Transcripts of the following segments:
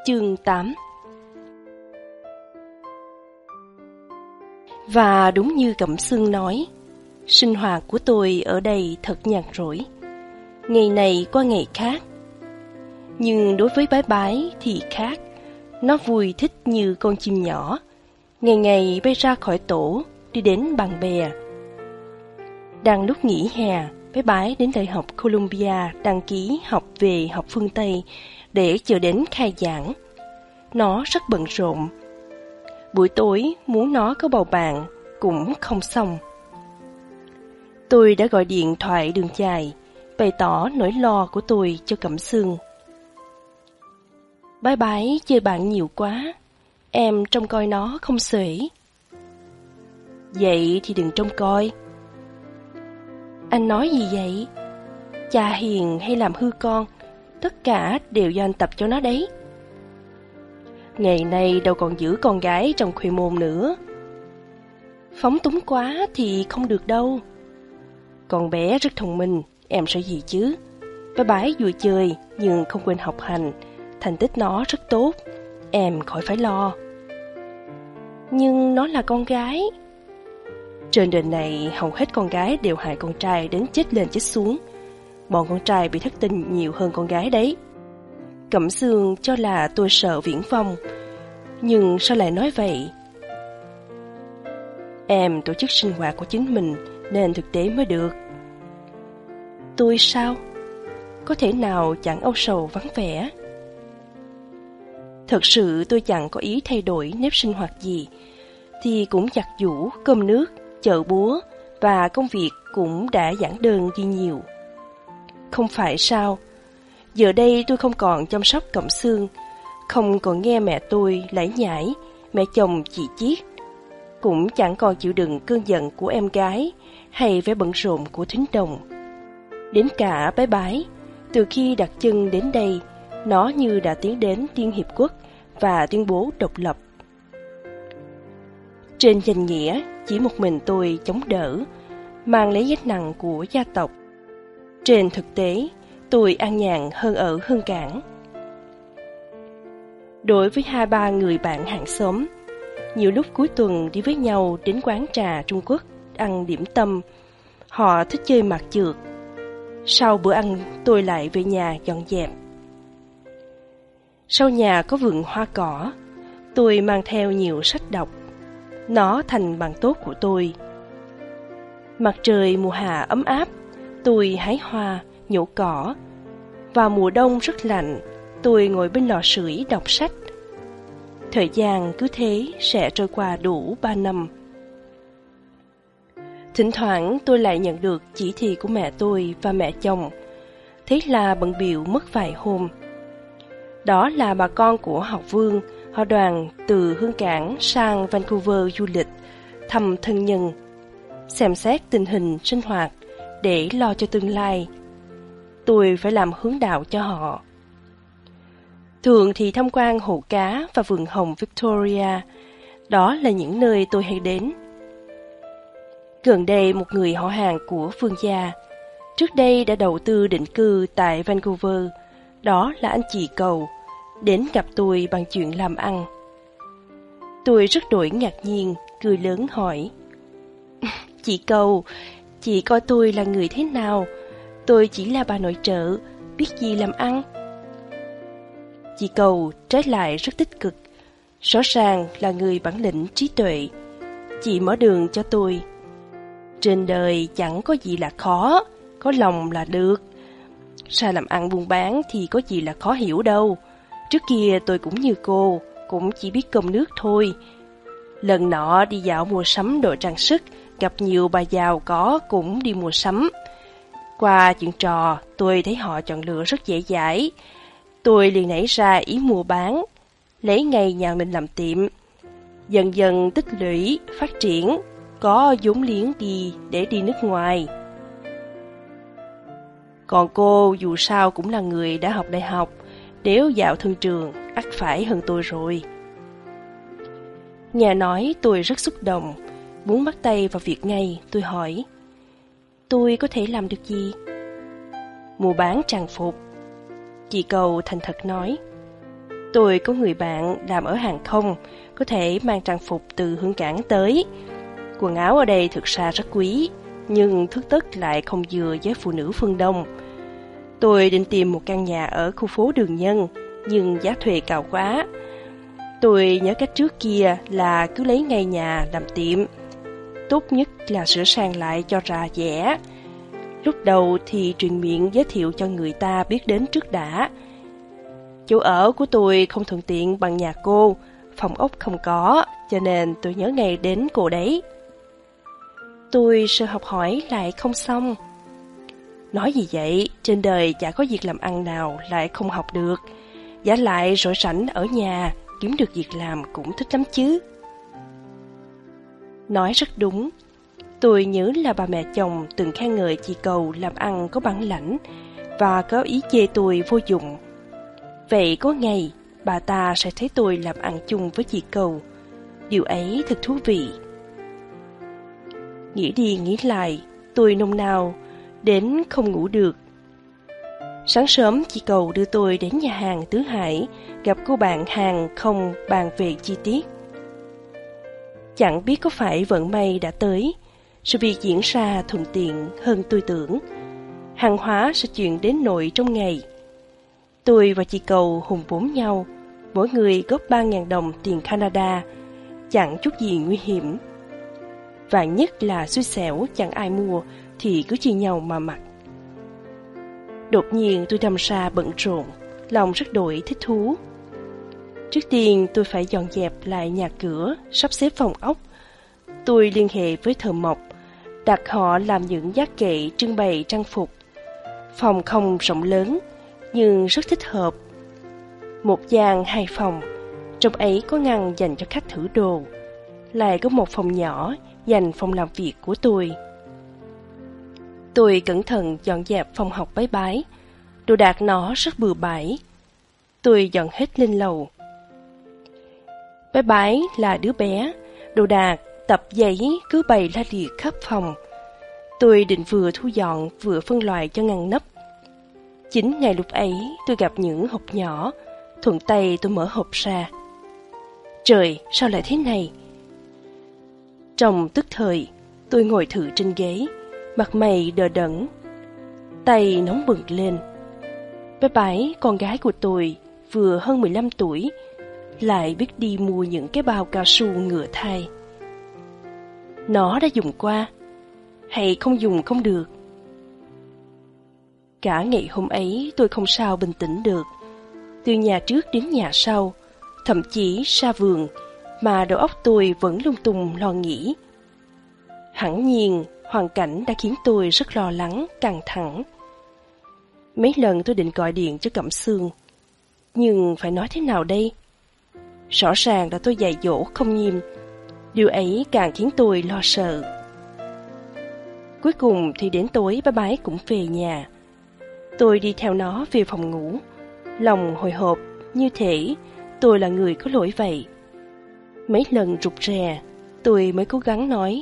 Chương 8. Và đúng như Cẩm Sương nói, sinh hoạt của tôi ở đây thật nhàn rỗi, ngày này qua ngày khác. Nhưng đối với Bái Bái thì khác, nó vui thích như con chim nhỏ, ngày ngày bay ra khỏi tổ, đi đến bạn bè. Đang lúc nghỉ hè, Bái Bái đến Đại học Columbia đăng ký học về học phương Tây để chờ đến khai giảng. Nó rất bận rộn. Buổi tối muốn nó có bầu bạn cũng không xong. Tôi đã gọi điện thoại đường dài, bày tỏ nỗi lo của tôi cho Cẩm Sương. Bái Bái chơi bạn nhiều quá, em trông coi nó không xuể. Vậy thì đừng trông coi. Anh nói gì vậy? Cha hiền hay làm hư con, tất cả đều do anh tập cho nó đấy. Ngày nay đâu còn giữ con gái trong khuê môn nữa. Phóng túng quá thì không được đâu. Con bé rất thông minh, em sợ gì chứ? Bái Bái vui chơi nhưng không quên học hành, thành tích nó rất tốt, em khỏi phải lo. Nhưng nó là con gái. Trên đời này hầu hết con gái đều hại con trai đến chết lên chết xuống. Bọn con trai bị thất tình nhiều hơn con gái đấy. Cẩm Sương cho là tôi sợ viễn vông, nhưng sao lại nói vậy? Em tổ chức sinh hoạt của chính mình nên thực tế mới được. Tôi sao? Có thể nào chẳng âu sầu vắng vẻ? Thật sự tôi chẳng có ý thay đổi nếp sinh hoạt gì, thì cũng giặt giũ, cơm nước, chợ búa và công việc cũng đã giản đơn đi nhiều. Không phải sao? Giờ đây tôi không còn chăm sóc Cẩm Sương, không còn nghe mẹ tôi lải nhải, mẹ chồng chỉ chiết, cũng chẳng còn chịu đựng cơn giận của em gái hay vẻ bận rộn của thính đồng. Đến cả Bái Bái, từ khi đặt chân đến đây, nó như đã tiến đến Liên Hiệp Quốc và tuyên bố độc lập. Trên danh nghĩa, chỉ một mình tôi chống đỡ, mang lấy gánh nặng của gia tộc. Trên thực tế, tôi an nhàn hơn ở Hương Cảng. Đối với 2-3 người bạn hàng xóm, nhiều lúc cuối tuần đi với nhau đến quán trà Trung Quốc ăn điểm tâm, họ thích chơi mạc chược. Sau bữa ăn, tôi lại về nhà dọn dẹp. Sau nhà có vườn hoa cỏ, tôi mang theo nhiều sách đọc. Nó thành bạn tốt của tôi. Mặt trời mùa hạ ấm áp, tôi hái hoa, nhổ cỏ. Vào mùa đông rất lạnh, tôi ngồi bên lò sưởi đọc sách. Thời gian cứ thế sẽ trôi qua đủ 3 năm. Thỉnh thoảng tôi lại nhận được chỉ thị của mẹ tôi và mẹ chồng. Thế là bận bịu mất vài hôm. Đó là bà con của học Vương, họ đoàn từ Hương Cảng sang Vancouver du lịch, thăm thân nhân, xem xét tình hình sinh hoạt để lo cho tương lai. Tôi phải làm hướng đạo cho họ. Thường thì tham quan hồ cá và vườn hồng Victoria, đó là những nơi tôi hay đến. Gần đây một người họ hàng của Phương gia, trước đây đã đầu tư định cư tại Vancouver, đó là anh chị Cầu, đến gặp tôi bằng chuyện làm ăn. Tôi rất đổi ngạc nhiên, cười lớn hỏi: Chị Cầu, chị coi tôi là người thế nào? Tôi chỉ là bà nội trợ, biết gì làm ăn. Chị Cầu trái lại rất tích cực, rõ ràng là người bản lĩnh trí tuệ. Chị mở đường cho tôi. Trên đời chẳng có gì là khó, có lòng là được. Sao làm ăn buôn bán thì có gì là khó hiểu đâu. Trước kia tôi cũng như cô, cũng chỉ biết cơm nước thôi. Lần nọ đi dạo mua sắm đồ trang sức, gặp nhiều bà giàu có cũng đi mua sắm. Qua chuyện trò, tôi thấy họ chọn lựa rất dễ dãi. Tôi liền nảy ra ý mua bán, lấy ngay nhà mình làm tiệm. Dần dần tích lũy, phát triển, có vốn liếng để đi nước ngoài. Còn cô dù sao cũng là người đã học đại học, nếu vào thương trường, ắt phải hơn tôi rồi. Nghe nói tôi rất xúc động, muốn bắt tay vào việc ngay, tôi hỏi: Tôi có thể làm được gì? Mua bán trang phục. Chị Cầu thành thật nói: Tôi có người bạn làm ở hàng không, có thể mang trang phục từ Hương Cảng tới. Quần áo ở đây thực ra rất quý, nhưng thước tất lại không vừa với phụ nữ phương Đông. Tôi định tìm một căn nhà ở khu phố Đường Nhân, nhưng giá thuê cao quá. Tôi nhớ cách trước kia là cứ lấy ngay nhà làm tiệm. Tốt nhất là sửa sang lại cho ra vẻ. Lúc đầu thì truyền miệng giới thiệu cho người ta biết đến trước đã. Chỗ ở của tôi không thuận tiện bằng nhà cô, phòng ốc không có, cho nên tôi nhớ ngay đến cô đấy. Tôi sợ học hỏi lại không xong. Nói gì vậy, trên đời chả có việc làm ăn nào lại không học được. Giả lại rỗi rảnh ở nhà, kiếm được việc làm cũng thích lắm chứ. Nói rất đúng. Tôi nhớ là bà mẹ chồng từng khen ngợi chị Cầu làm ăn có bản lãnh và có ý chê tôi vô dụng. Vậy có ngày bà ta sẽ thấy tôi làm ăn chung với chị Cầu. Điều ấy thật thú vị. Nghĩ đi nghĩ lại, tôi nôn nao đến không ngủ được. Sáng sớm chị Cầu đưa tôi đến nhà hàng Tứ Hải, gặp cô bạn hàng không bàn về chi tiết. Chẳng biết có phải vận may đã tới, sự việc diễn ra thuận tiện hơn tôi tưởng. Hàng hóa sẽ chuyển đến nội trong ngày. Tôi và chị Cầu hùng vốn nhau, mỗi người góp 3.000 đồng tiền Canada, chẳng chút gì nguy hiểm. Và nhất là xui xẻo chẳng ai mua thì cứ chia nhau mà mặc. Đột nhiên tôi đâm ra bận rộn, lòng rất đổi thích thú. Trước tiên tôi phải dọn dẹp lại nhà cửa, sắp xếp phòng ốc. Tôi liên hệ với thợ mộc, đặt họ làm những giá kệ trưng bày trang phục. Phòng không rộng lớn, nhưng rất thích hợp. Một gian 2 phòng, trong ấy có ngăn dành cho khách thử đồ. Lại có một phòng nhỏ dành phòng làm việc của tôi. Tôi cẩn thận dọn dẹp phòng học bái bái. Đồ đạc nó rất bừa bãi. Tôi dọn hết lên lầu. Bái bái là đứa bé, đồ đạc, tập giấy cứ bày la liệt khắp phòng. Tôi định vừa thu dọn vừa phân loại cho ngăn nắp. Chính ngày lúc ấy tôi gặp những hộp nhỏ, thuận tay tôi mở hộp ra. Trời, sao lại thế này? Trong tức thời, tôi ngồi thử trên ghế, mặt mày đờ đẫn, tay nóng bừng lên. Bé Bái, con gái của tôi, vừa hơn 15 tuổi, lại biết đi mua những cái bao cao su ngựa thai. Nó đã dùng qua, hay không dùng không được? Cả ngày hôm ấy tôi không sao bình tĩnh được. Từ nhà trước đến nhà sau, thậm chí ra vườn, mà đầu óc tôi vẫn lung tung lo nghĩ. Hẳn nhiên, hoàn cảnh đã khiến tôi rất lo lắng, căng thẳng. Mấy lần tôi định gọi điện cho Cẩm Sương, nhưng phải nói thế nào đây? Rõ ràng là tôi dạy dỗ không nghiêm, điều ấy càng khiến tôi lo sợ. Cuối cùng thì đến tối Bái Bái cũng về nhà. Tôi đi theo nó về phòng ngủ, lòng hồi hộp như thể tôi là người có lỗi vậy. Mấy lần rụt rè, tôi mới cố gắng nói: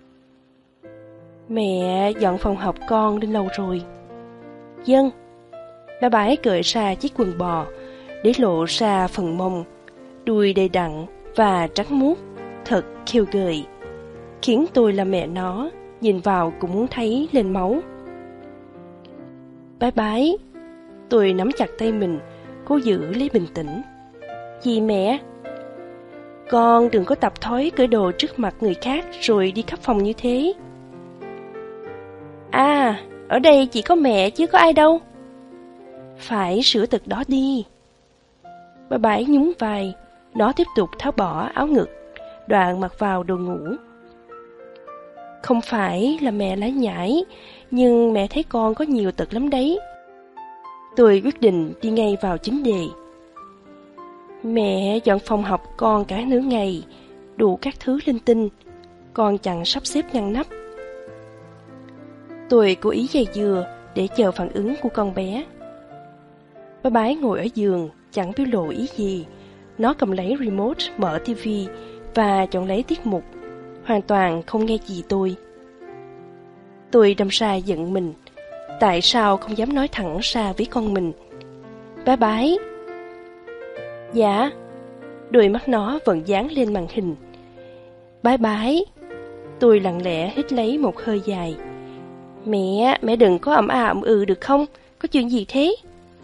Mẹ dọn phòng học con đến lâu rồi. Vâng. Bái Bái cởi ra chiếc quần bò, để lộ ra phần mông, đùi đầy đặn và trắng muốt, thật khiêu gợi, khiến tôi là mẹ nó, nhìn vào cũng muốn thấy lên máu. Bái Bái, tôi nắm chặt tay mình, cố giữ lấy bình tĩnh. Gì mẹ? Con đừng có tập thói cởi đồ trước mặt người khác rồi đi khắp phòng như thế. À, ở đây chỉ có mẹ chứ có ai đâu. Phải sửa tật đó đi. Bái Bái nhún vai, nó tiếp tục tháo bỏ áo ngực, đoạn mặc vào đồ ngủ. Không phải là mẹ lái nhải, nhưng mẹ thấy con có nhiều tật lắm đấy. Tôi quyết định đi ngay vào chính đề. Mẹ dọn phòng học con cả nửa ngày, đủ các thứ linh tinh, con chẳng sắp xếp ngăn nắp. Tôi cố ý dây dưa để chờ phản ứng của con bé. Bái Bái ngồi ở giường, chẳng biểu lộ ý gì. Nó cầm lấy remote, mở tivi và chọn lấy tiết mục, hoàn toàn không nghe gì tôi. Tôi đâm ra giận mình. Tại sao không dám nói thẳng ra với con mình? Bái Bái, Dạ. Đôi mắt nó vẫn dán lên màn hình. Bái bái. Tôi lặng lẽ hít lấy một hơi dài. Mẹ đừng có ậm à ậm ừ được không? Có chuyện gì thế?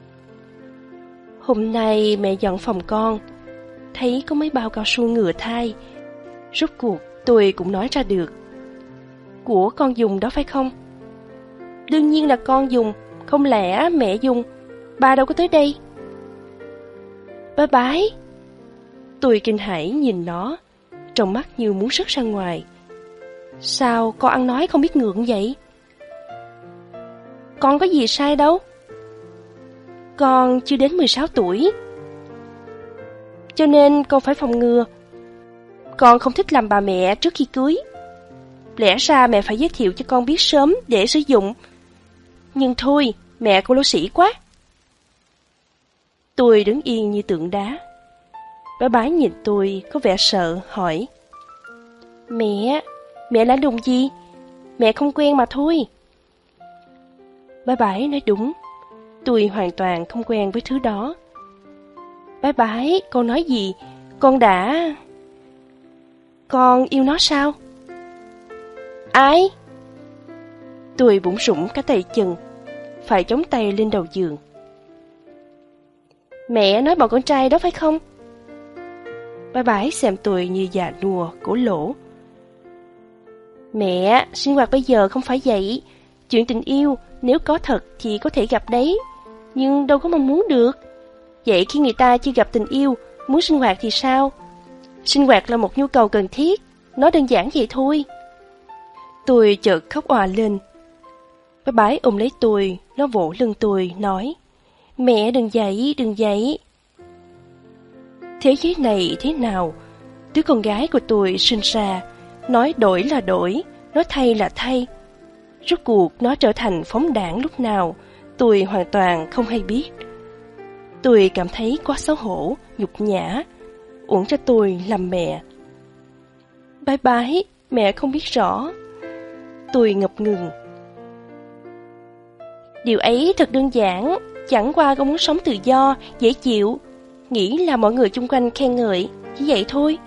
Hôm nay mẹ dọn phòng con, thấy có mấy bao cao su ngừa thai. Rốt cuộc tôi cũng nói ra được. Của con dùng đó phải không? Đương nhiên là con dùng, không lẽ mẹ dùng? Ba đâu có tới đây. Bái bái. Tôi kinh hãi nhìn nó, trong mắt như muốn rớt ra ngoài. Sao con ăn nói không biết ngượng vậy? Con có gì sai đâu. Con chưa đến 16 tuổi, cho nên con phải phòng ngừa. Con không thích làm bà mẹ trước khi cưới. Lẽ ra mẹ phải giới thiệu cho con biết sớm để sử dụng. Nhưng thôi, mẹ cô lỗ sĩ quá. Tôi đứng yên như tượng đá. Bái bái nhìn tôi có vẻ sợ, hỏi: Mẹ làm đùng gì? Mẹ không quen mà thôi. Bái bái nói đúng, tôi hoàn toàn không quen với thứ đó. Bái bái, con nói gì? Con yêu nó sao? Ai? Tôi bủn rủn cả tay chân, phải chống tay lên đầu giường. Mẹ nói bọn con trai đó phải không? Bái bái xem tôi như già nua, cổ lỗ. Mẹ, sinh hoạt bây giờ không phải vậy. Chuyện tình yêu, nếu có thật thì có thể gặp đấy, nhưng đâu có mong muốn được. Vậy khi người ta chưa gặp tình yêu, muốn sinh hoạt thì sao? Sinh hoạt là một nhu cầu cần thiết, nó đơn giản vậy thôi. Tôi chợt khóc òa lên. Bái bái ôm lấy tôi, nó vỗ lưng tôi, nói: Mẹ đừng dậy. Thế giới này thế nào? Đứa con gái của tôi sinh ra, nói đổi là đổi, nói thay là thay. Rốt cuộc nó trở thành phóng đảng lúc nào, tôi hoàn toàn không hay biết. Tôi cảm thấy quá xấu hổ, nhục nhã, uổng cho tôi làm mẹ. Bái bái, mẹ không biết rõ. Tôi ngập ngừng. Điều ấy thật đơn giản, chẳng qua con muốn sống tự do, dễ chịu, nghĩ là mọi người chung quanh khen ngợi, chỉ vậy thôi.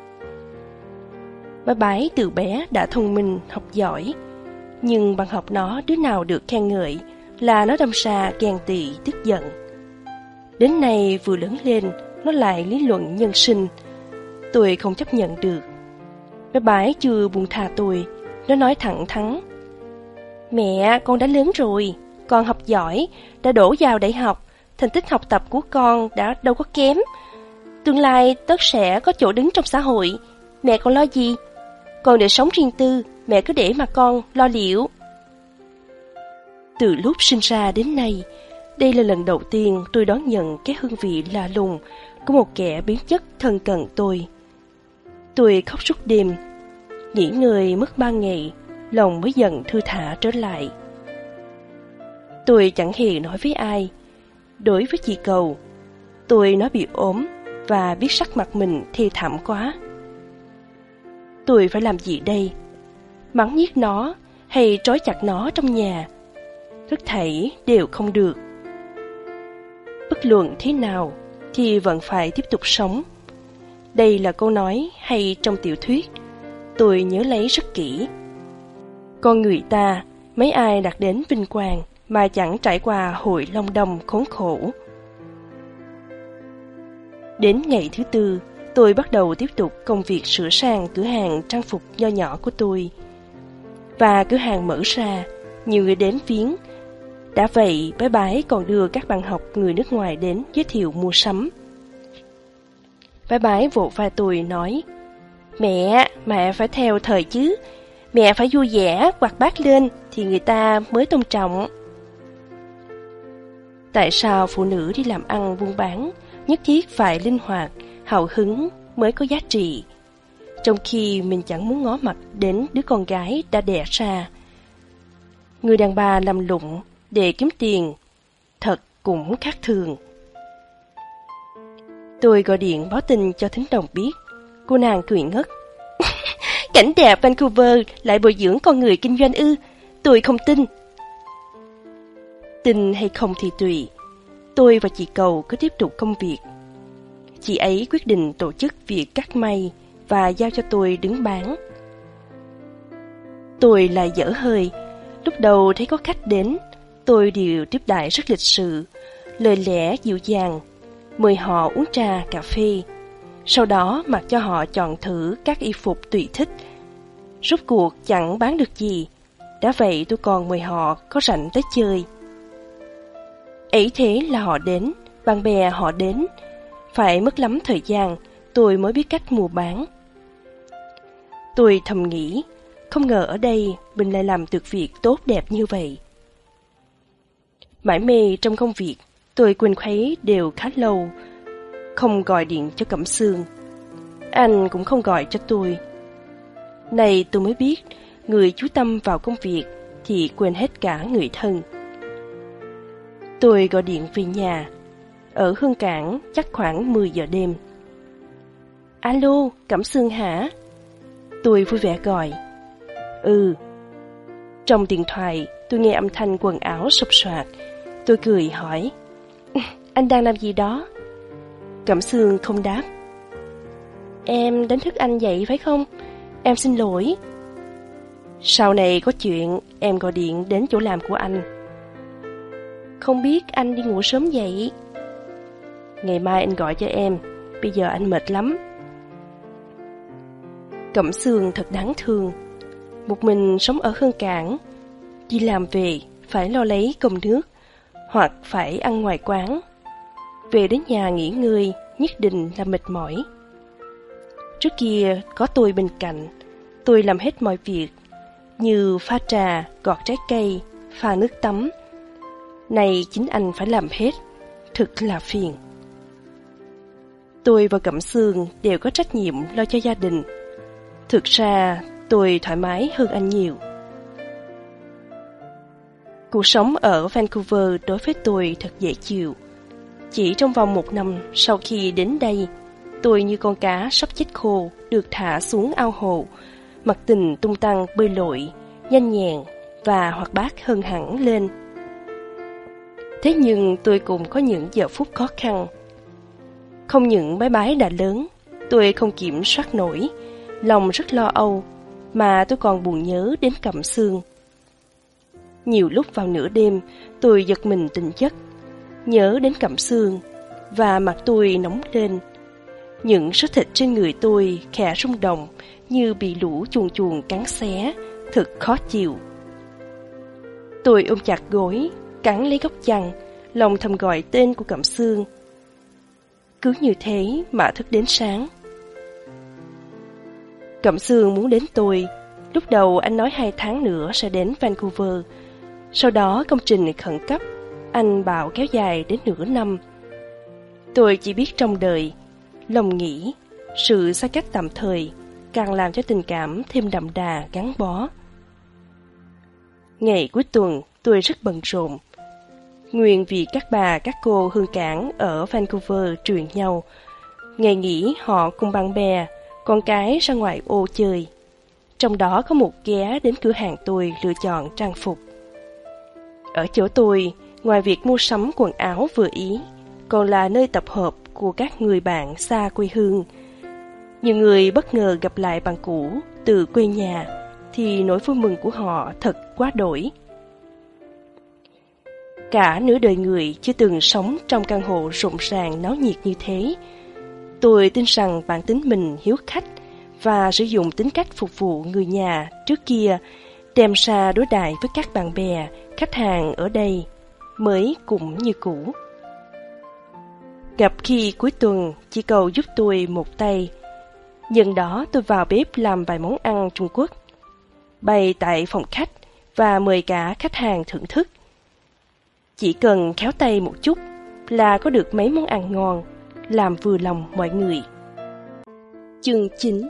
Bái bái từ bé đã thông minh, học giỏi, nhưng bằng học nó đứa nào được khen ngợi là nó đâm ra ghen tị, tức giận. Đến nay vừa lớn lên, nó lại lý luận nhân sinh. Tôi không chấp nhận được. Bái bái chưa buông tha tôi, nó nói thẳng thắn: Mẹ, con đã lớn rồi, con học giỏi, đã đỗ vào đại học, thành tích học tập của con đã đâu có kém. Tương lai tất sẽ có chỗ đứng trong xã hội, mẹ còn lo gì? Còn để sống riêng tư, mẹ cứ để mà con lo liệu. Từ lúc sinh ra đến nay, đây là lần đầu tiên tôi đón nhận cái hương vị lạ lùng của một kẻ biến chất thân cận tôi. Tôi khóc suốt đêm, nghỉ ngơi mất 3 ngày, lòng mới dần thư thả trở lại. Tôi chẳng hề nói với ai. Đối với chị Cầu, tôi nói bị ốm và biết sắc mặt mình thê thảm quá. Tôi phải làm gì đây? Mắng nhiếc nó hay trói chặt nó trong nhà? Tất thảy đều không được. Bất luận thế nào thì vẫn phải tiếp tục sống. Đây là câu nói hay trong tiểu thuyết, tôi nhớ lấy rất kỹ. Con người ta, mấy ai đạt đến vinh quang mà chẳng trải qua hội long đong khốn khổ. Đến ngày thứ 4, tôi bắt đầu tiếp tục công việc sửa sang cửa hàng trang phục nho nhỏ của tôi. Và cửa hàng mở ra, nhiều người đến viếng. Đã vậy, bái bái còn đưa các bạn học người nước ngoài đến giới thiệu mua sắm. Bái bái vỗ vai tôi nói: Mẹ phải theo thời chứ. Mẹ phải vui vẻ, hoạt bát lên thì người ta mới tôn trọng. Tại sao phụ nữ đi làm ăn buôn bán nhất thiết phải linh hoạt, hào hứng mới có giá trị, trong khi mình chẳng muốn ngó mặt đến đứa con gái đã đẻ ra? Người đàn bà làm lụng để kiếm tiền thật cũng khác thường. Tôi gọi điện báo tin cho Thính Đồng biết. Cô nàng cười ngất. Cảnh đẹp Vancouver lại bồi dưỡng con người kinh doanh ư? Tôi không tin. Tin hay không thì tùy. Tôi và chị Cầu cứ tiếp tục công việc. chị ấy quyết định tổ chức việc cắt may và giao cho tôi đứng bán. Tôi lại dở hơi. Lúc đầu thấy có khách đến, tôi đều tiếp đãi rất lịch sự, lời lẽ dịu dàng, mời họ uống trà, cà phê. Sau đó mặc cho họ chọn thử các y phục tùy thích. Rốt cuộc chẳng bán được gì, đã vậy tôi còn mời họ có rảnh tới chơi. Ấy thế là họ đến, bạn bè họ đến. Phải mất lắm thời gian, tôi mới biết cách mua bán. Tôi thầm nghĩ, không ngờ ở đây mình lại làm được việc tốt đẹp như vậy. Mải mê trong công việc, tôi quên khuấy đều khá lâu, không gọi điện cho Cẩm Sương. Anh cũng không gọi cho tôi. Này tôi mới biết, người chú tâm vào công việc thì quên hết cả người thân. Tôi gọi điện về nhà. Ở Hương Cảng chắc khoảng 10 giờ đêm. Alo, Cẩm Sương hả? Tôi vui vẻ gọi. Ừ. Trong điện thoại, tôi nghe âm thanh quần áo sột soạt. Tôi cười hỏi, anh đang làm gì đó? Cẩm Sương không đáp. Em đánh thức anh dậy phải không? Em xin lỗi. Sau này có chuyện, em gọi điện đến chỗ làm của anh. Không biết anh đi ngủ sớm vậy? Ngày mai anh gọi cho em, bây giờ anh mệt lắm. Cẩm Sương thật đáng thương. Một mình sống ở Hương Cảng, đi làm về phải lo lấy cơm nước, hoặc phải ăn ngoài quán. Về đến nhà nghỉ ngơi nhất định là mệt mỏi. Trước kia có tôi bên cạnh, tôi làm hết mọi việc, như pha trà, gọt trái cây, pha nước tắm. Này chính anh phải làm hết, thực là phiền. Tôi và Cẩm Sương đều có trách nhiệm lo cho gia đình. Thực ra tôi thoải mái hơn anh nhiều. Cuộc sống ở Vancouver đối với tôi thật dễ chịu. Chỉ trong vòng 1 năm sau khi đến đây, tôi như con cá sắp chết khô được thả xuống ao hồ, mặc tình tung tăng bơi lội, nhanh nhẹn và hoạt bát hơn hẳn lên. Thế nhưng tôi cũng có những giờ phút khó khăn. Không những bé bái đã lớn, tôi không kiểm soát nổi, lòng rất lo âu, mà tôi còn buồn nhớ đến Cẩm Sương. Nhiều lúc vào nửa đêm, tôi giật mình tỉnh giấc, nhớ đến Cẩm Sương, và mặt tôi nóng lên. Những số thịt trên người tôi khẽ rung động như bị lũ chuồn chuồn cắn xé, thật khó chịu. Tôi ôm chặt gối, cắn lấy góc chăn, lòng thầm gọi tên của Cẩm Sương. Cứ như thế mà thức đến sáng. Cẩm Sương muốn đến tôi. Lúc đầu anh nói 2 tháng nữa sẽ đến Vancouver. Sau đó công trình khẩn cấp, anh bảo kéo dài đến nửa năm. Tôi chỉ biết trong đời, lòng nghĩ, sự xa cách tạm thời càng làm cho tình cảm thêm đậm đà gắn bó. Ngày cuối tuần tôi rất bận rộn. Nguyên vì các bà các cô Hương Cảng ở Vancouver truyền nhau. Ngày nghỉ họ cùng bạn bè, con cái ra ngoài ô chơi. Trong đó có một ghé đến cửa hàng tôi lựa chọn trang phục. Ở chỗ tôi, ngoài việc mua sắm quần áo vừa ý, còn là nơi tập hợp của các người bạn xa quê hương. Nhiều người bất ngờ gặp lại bạn cũ từ quê nhà, thì nỗi vui mừng của họ thật quá đổi. Cả nửa đời người chưa từng sống trong căn hộ rộn ràng náo nhiệt như thế. Tôi tin rằng bản tính mình hiếu khách và sử dụng tính cách phục vụ người nhà trước kia đem ra đối đãi với các bạn bè, khách hàng ở đây, mới cũng như cũ. Gặp khi cuối tuần chỉ cầu giúp tôi một tay. Nhân đó tôi vào bếp làm vài món ăn Trung Quốc, bày tại phòng khách và mời cả khách hàng thưởng thức. Chỉ cần khéo tay một chút là có được mấy món ăn ngon, làm vừa lòng mọi người. Chương 9.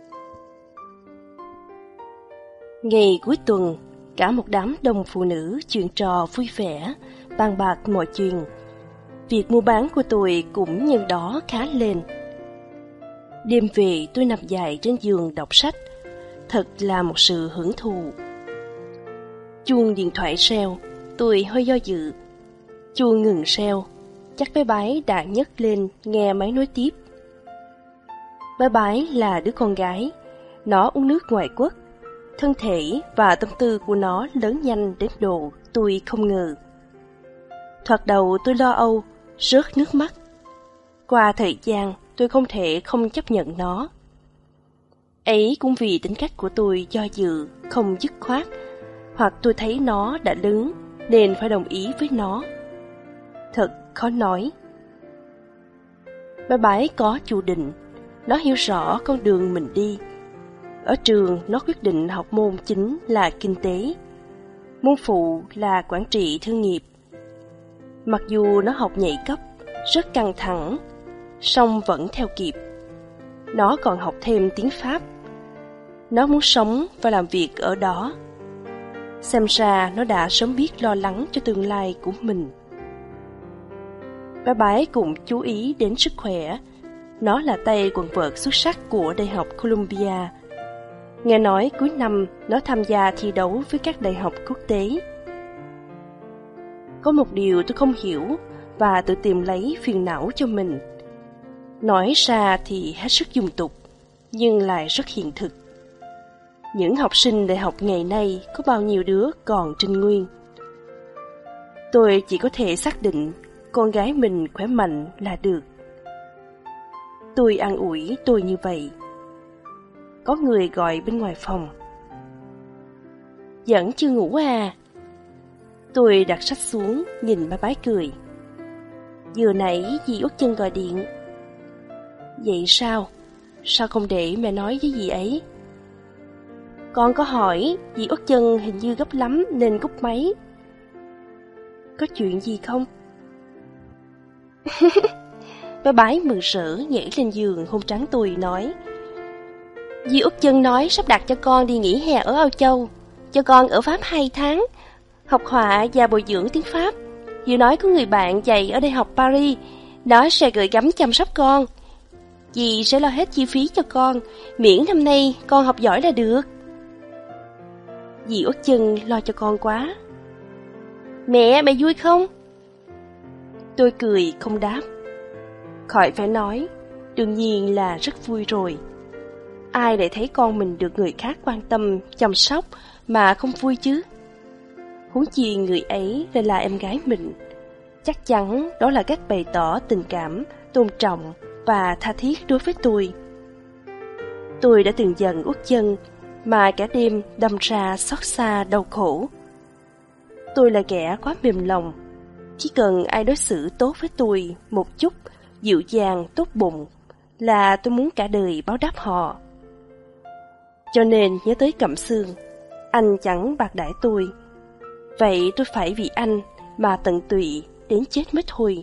Ngày cuối tuần, cả một đám đông phụ nữ chuyện trò vui vẻ, bàn bạc mọi chuyện. Việc mua bán của tôi cũng nhân đó khá lên. Đêm về tôi nằm dài trên giường đọc sách, thật là một sự hưởng thụ. Chuông điện thoại reo, tôi hơi do dự. Chuông ngừng reo, chắc bé Bái đã nhấc lên nghe máy nói tiếp. Bé Bái là đứa con gái, nó uống nước ngoại quốc. Thân thể và tâm tư của nó lớn nhanh đến độ tôi không ngờ. Thoạt đầu tôi lo âu, rớt nước mắt. Qua thời gian, tôi không thể không chấp nhận nó. Ấy cũng vì tính cách của tôi do dự, không dứt khoát, hoặc tôi thấy nó đã lớn nên phải đồng ý với nó. Thật khó nói. Bé Bái có chủ định, nó hiểu rõ con đường mình đi. Ở trường, nó quyết định học môn chính là kinh tế, môn phụ là quản trị thương nghiệp. Mặc dù nó học nhảy cấp, rất căng thẳng, song vẫn theo kịp. Nó còn học thêm tiếng Pháp. Nó muốn sống và làm việc ở đó. Xem ra nó đã sớm biết lo lắng cho tương lai của mình. Bé Bái cũng chú ý đến sức khỏe. Nó là tay quần vợt xuất sắc của Đại học Columbia. Nghe nói cuối năm nó tham gia thi đấu với các đại học quốc tế. Có một điều tôi không hiểu và tự tìm lấy phiền não cho mình. Nói ra thì hết sức dung tục, nhưng lại rất hiện thực. Những học sinh đại học ngày nay có bao nhiêu đứa còn trinh nguyên. Tôi chỉ có thể xác định con gái mình khỏe mạnh là được. Tôi an ủi tôi như vậy. Có người gọi bên ngoài phòng. Vẫn chưa ngủ à? Tôi đặt sách xuống, nhìn Bé Bái cười. Vừa nãy dì Út Chân gọi điện. Vậy sao? Sao không để mẹ nói với dì ấy? Con có hỏi, dì Út Chân hình như gấp lắm nên cúp máy. Có chuyện gì không? Bé Bái mừng rỡ nhảy lên giường hôn trán tôi nói. Dì Út Chân nói sắp đặt cho con đi nghỉ hè ở Âu Châu, cho con ở Pháp 2 tháng, học họa và bồi dưỡng tiếng Pháp. Dì nói có người bạn dạy ở Đại học Paris, nó sẽ gửi gắm chăm sóc con. Dì sẽ lo hết chi phí cho con, miễn năm nay con học giỏi là được. Dì Út Chân lo cho con quá. Mẹ vui không? Tôi cười không đáp. Khỏi phải nói, đương nhiên là rất vui rồi. Ai lại thấy con mình được người khác quan tâm, chăm sóc mà không vui chứ? Huống chi người ấy lại là em gái mình. Chắc chắn đó là cách bày tỏ tình cảm, tôn trọng và tha thiết đối với tôi. Tôi đã từng giận Út Chân mà cả đêm đâm ra xót xa đau khổ. Tôi là kẻ quá mềm lòng. Chỉ cần ai đối xử tốt với tôi một chút, dịu dàng, tốt bụng, là tôi muốn cả đời báo đáp họ. Cho nên nhớ tới Cẩm Sương, anh chẳng bạc đãi tôi. Vậy tôi phải vì anh mà tận tụy đến chết mới thôi.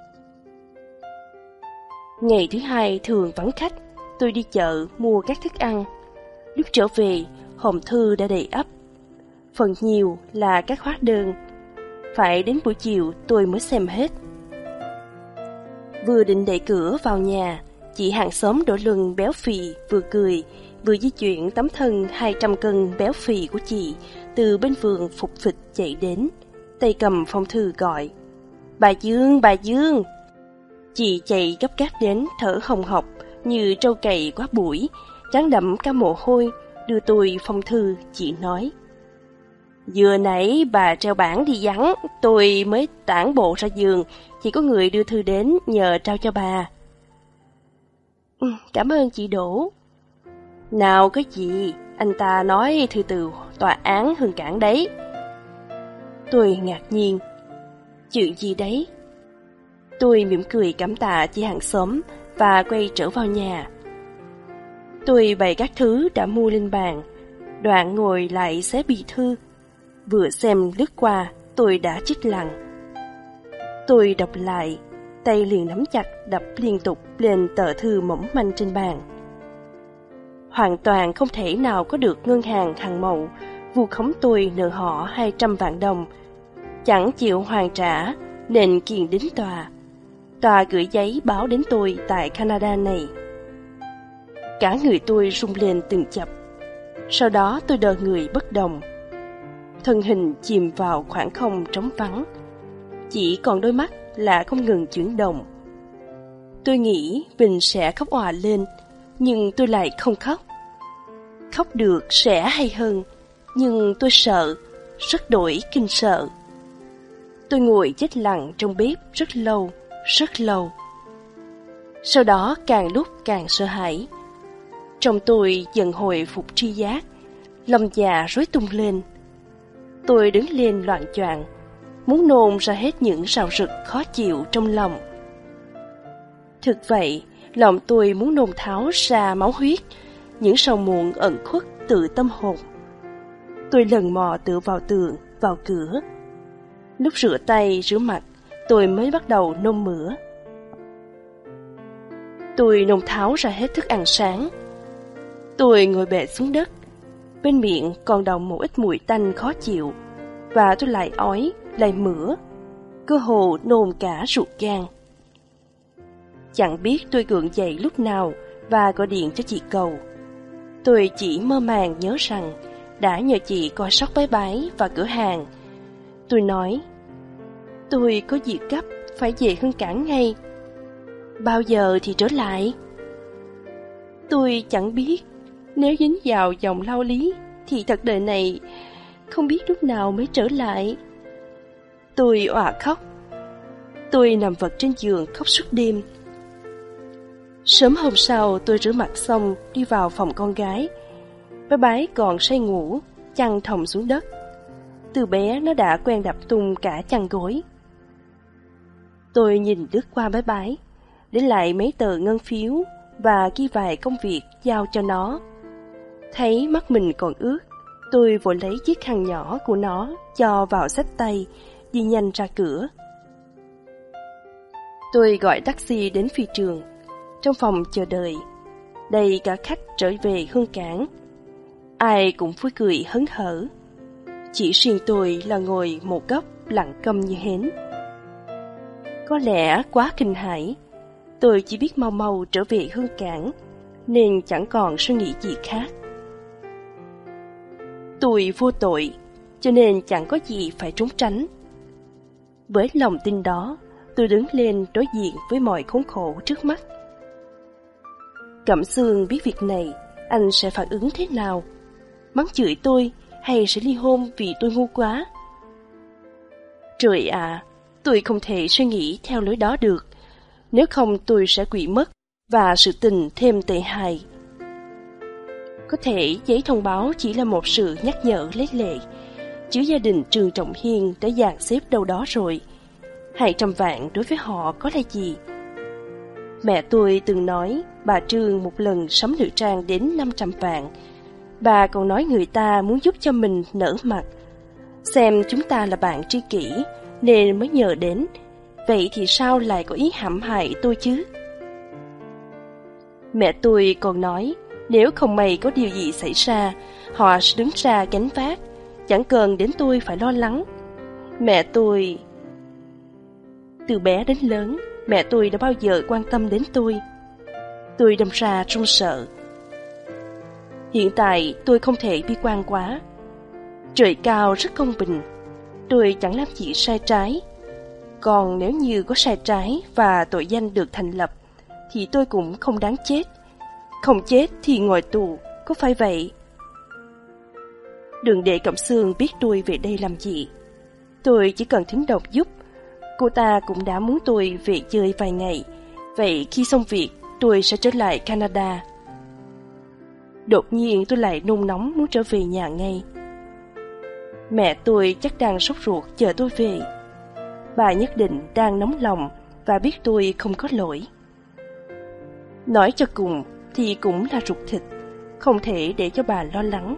Ngày thứ hai thường vắng khách, tôi đi chợ mua các thức ăn. Lúc trở về, hòm thư đã đầy ắp. Phần nhiều là các hóa đơn. Phải đến buổi chiều tôi mới xem hết. Vừa định đẩy cửa vào nhà, chị hàng xóm Đỗ Luân béo phì vừa cười, vừa di chuyển tấm thân 200 cân béo phì của chị từ bên vườn phục phịch chạy đến, tay cầm phong thư gọi. Bà Dương, bà Dương! Chị chạy gấp gáp đến thở hồng hộc như trâu cày quá buổi, trán đẫm cả mồ hôi, đưa tôi phong thư, chị nói. Vừa nãy bà treo bảng đi vắng, tôi mới tản bộ ra giường, chỉ có người đưa thư đến nhờ trao cho bà. Cảm ơn chị Đỗ. Nào cái gì, anh ta nói thư từ tòa án Hương Cảng đấy. Tôi ngạc nhiên. Chuyện gì đấy? Tôi mỉm cười cảm tạ chị hàng xóm và quay trở vào nhà. Tôi bày các thứ đã mua lên bàn, đoạn ngồi lại xé bì thư. Vừa xem lướt qua, tôi đã chết lặng. Tôi đọc lại, tay liền nắm chặt đập liên tục lên tờ thư mỏng manh trên bàn. Hoàn toàn không thể nào có được ngân hàng Hàng Mậu vu khống tôi nợ họ 200 vạn đồng, chẳng chịu hoàn trả nên kiện đến tòa. Tòa gửi giấy báo đến tôi tại Canada này. Cả người tôi rung lên từng chập. Sau đó tôi đờ người bất động. Thân hình chìm vào khoảng không trống vắng. Chỉ còn đôi mắt là không ngừng chuyển động. Tôi nghĩ mình sẽ khóc òa lên, nhưng tôi lại không khóc. Khóc được sẽ hay hơn, nhưng tôi sợ, rất đổi kinh sợ. Tôi ngồi chết lặng trong bếp rất lâu, rất lâu. Sau đó càng lúc càng sợ hãi. Trong tôi dần hồi phục tri giác, lòng dạ rối tung lên. Tôi đứng lên loạng choạng, muốn nôn ra hết những rào rực khó chịu trong lòng. Thực vậy, lòng tôi muốn nôn tháo ra máu huyết, những sầu muộn ẩn khuất tự tâm hồn. Tôi lần mò tựa vào tường, vào cửa. Lúc rửa tay, rửa mặt, tôi mới bắt đầu nôn mửa. Tôi nôn tháo ra hết thức ăn sáng. Tôi ngồi bệt xuống đất, bên miệng còn đọng một ít mùi tanh khó chịu, và tôi lại ói, lại mửa, cơ hồ nôn cả ruột gan. Chẳng biết tôi gượng dậy lúc nào và gọi điện cho chị Cầu. Tôi chỉ mơ màng nhớ rằng đã nhờ chị coi sóc bái bái và cửa hàng. Tôi nói, tôi có việc gấp, phải về Hương Cảng ngay. Bao giờ thì trở lại? Tôi chẳng biết, nếu dính vào dòng lao lý thì thật đời này không biết lúc nào mới trở lại. Tôi òa khóc. Tôi nằm vật trên giường khóc suốt đêm. Sớm hôm sau tôi rửa mặt xong đi vào phòng con gái. Bé bái còn say ngủ, chăn thòng xuống đất. Từ bé nó đã quen đập tung cả chăn gối. Tôi nhìn lướt qua bé bái, để lại mấy tờ ngân phiếu và ghi vài công việc giao cho nó. Thấy mắt mình còn ướt, tôi vội lấy chiếc khăn nhỏ của nó cho vào xách tay, đi nhanh ra cửa. Tôi gọi taxi đến phi trường. Trong phòng chờ đợi, đầy cả khách trở về Hương Cảng. Ai cũng vui cười hớn hở. Chỉ riêng tôi là ngồi một góc lặng câm như hến. Có lẽ quá kinh hãi, tôi chỉ biết mau mau trở về Hương Cảng, nên chẳng còn suy nghĩ gì khác. Tôi vô tội, cho nên chẳng có gì phải trốn tránh. Với lòng tin đó, tôi đứng lên đối diện với mọi khốn khổ trước mắt. Cẩm Sương biết việc này, anh sẽ phản ứng thế nào? Mắng chửi tôi hay sẽ ly hôn vì tôi ngu quá? Trời ạ, tôi không thể suy nghĩ theo lối đó được. Nếu không tôi sẽ quỵ mất và sự tình thêm tệ hại. Có thể giấy thông báo chỉ là một sự nhắc nhở lấy lệ, chứ gia đình Trường Trọng Hiên đã dàn xếp đâu đó rồi. 200 vạn đối với họ có là gì? Mẹ tôi từng nói bà Trương một lần sắm nữ trang đến 500 vạn. Bà còn nói người ta muốn giúp cho mình nở mặt, xem chúng ta là bạn tri kỷ nên mới nhờ đến. Vậy thì sao lại có ý hãm hại tôi chứ? Mẹ tôi còn nói nếu không may có điều gì xảy ra, họ sẽ đứng ra gánh vác, chẳng cần đến tôi phải lo lắng. Mẹ tôi... Từ bé đến lớn, mẹ tôi đã bao giờ quan tâm đến tôi. Tôi đâm ra run sợ. Hiện tại tôi không thể bi quan quá. Trời cao rất công bình, tôi chẳng làm gì sai trái. Còn nếu như có sai trái và tội danh được thành lập, thì tôi cũng không đáng chết. Không chết thì ngồi tù, có phải vậy? Đừng để Cẩm Sương biết tôi về đây làm gì. Tôi chỉ cần thính độc giúp. Cô ta cũng đã muốn tôi về chơi vài ngày. Vậy khi xong việc, tôi sẽ trở lại Canada. Đột nhiên tôi lại nôn nóng muốn trở về nhà ngay. Mẹ tôi chắc đang sốt ruột chờ tôi về. Bà nhất định đang nóng lòng và biết tôi không có lỗi. Nói cho cùng thì cũng là ruột thịt, không thể để cho bà lo lắng.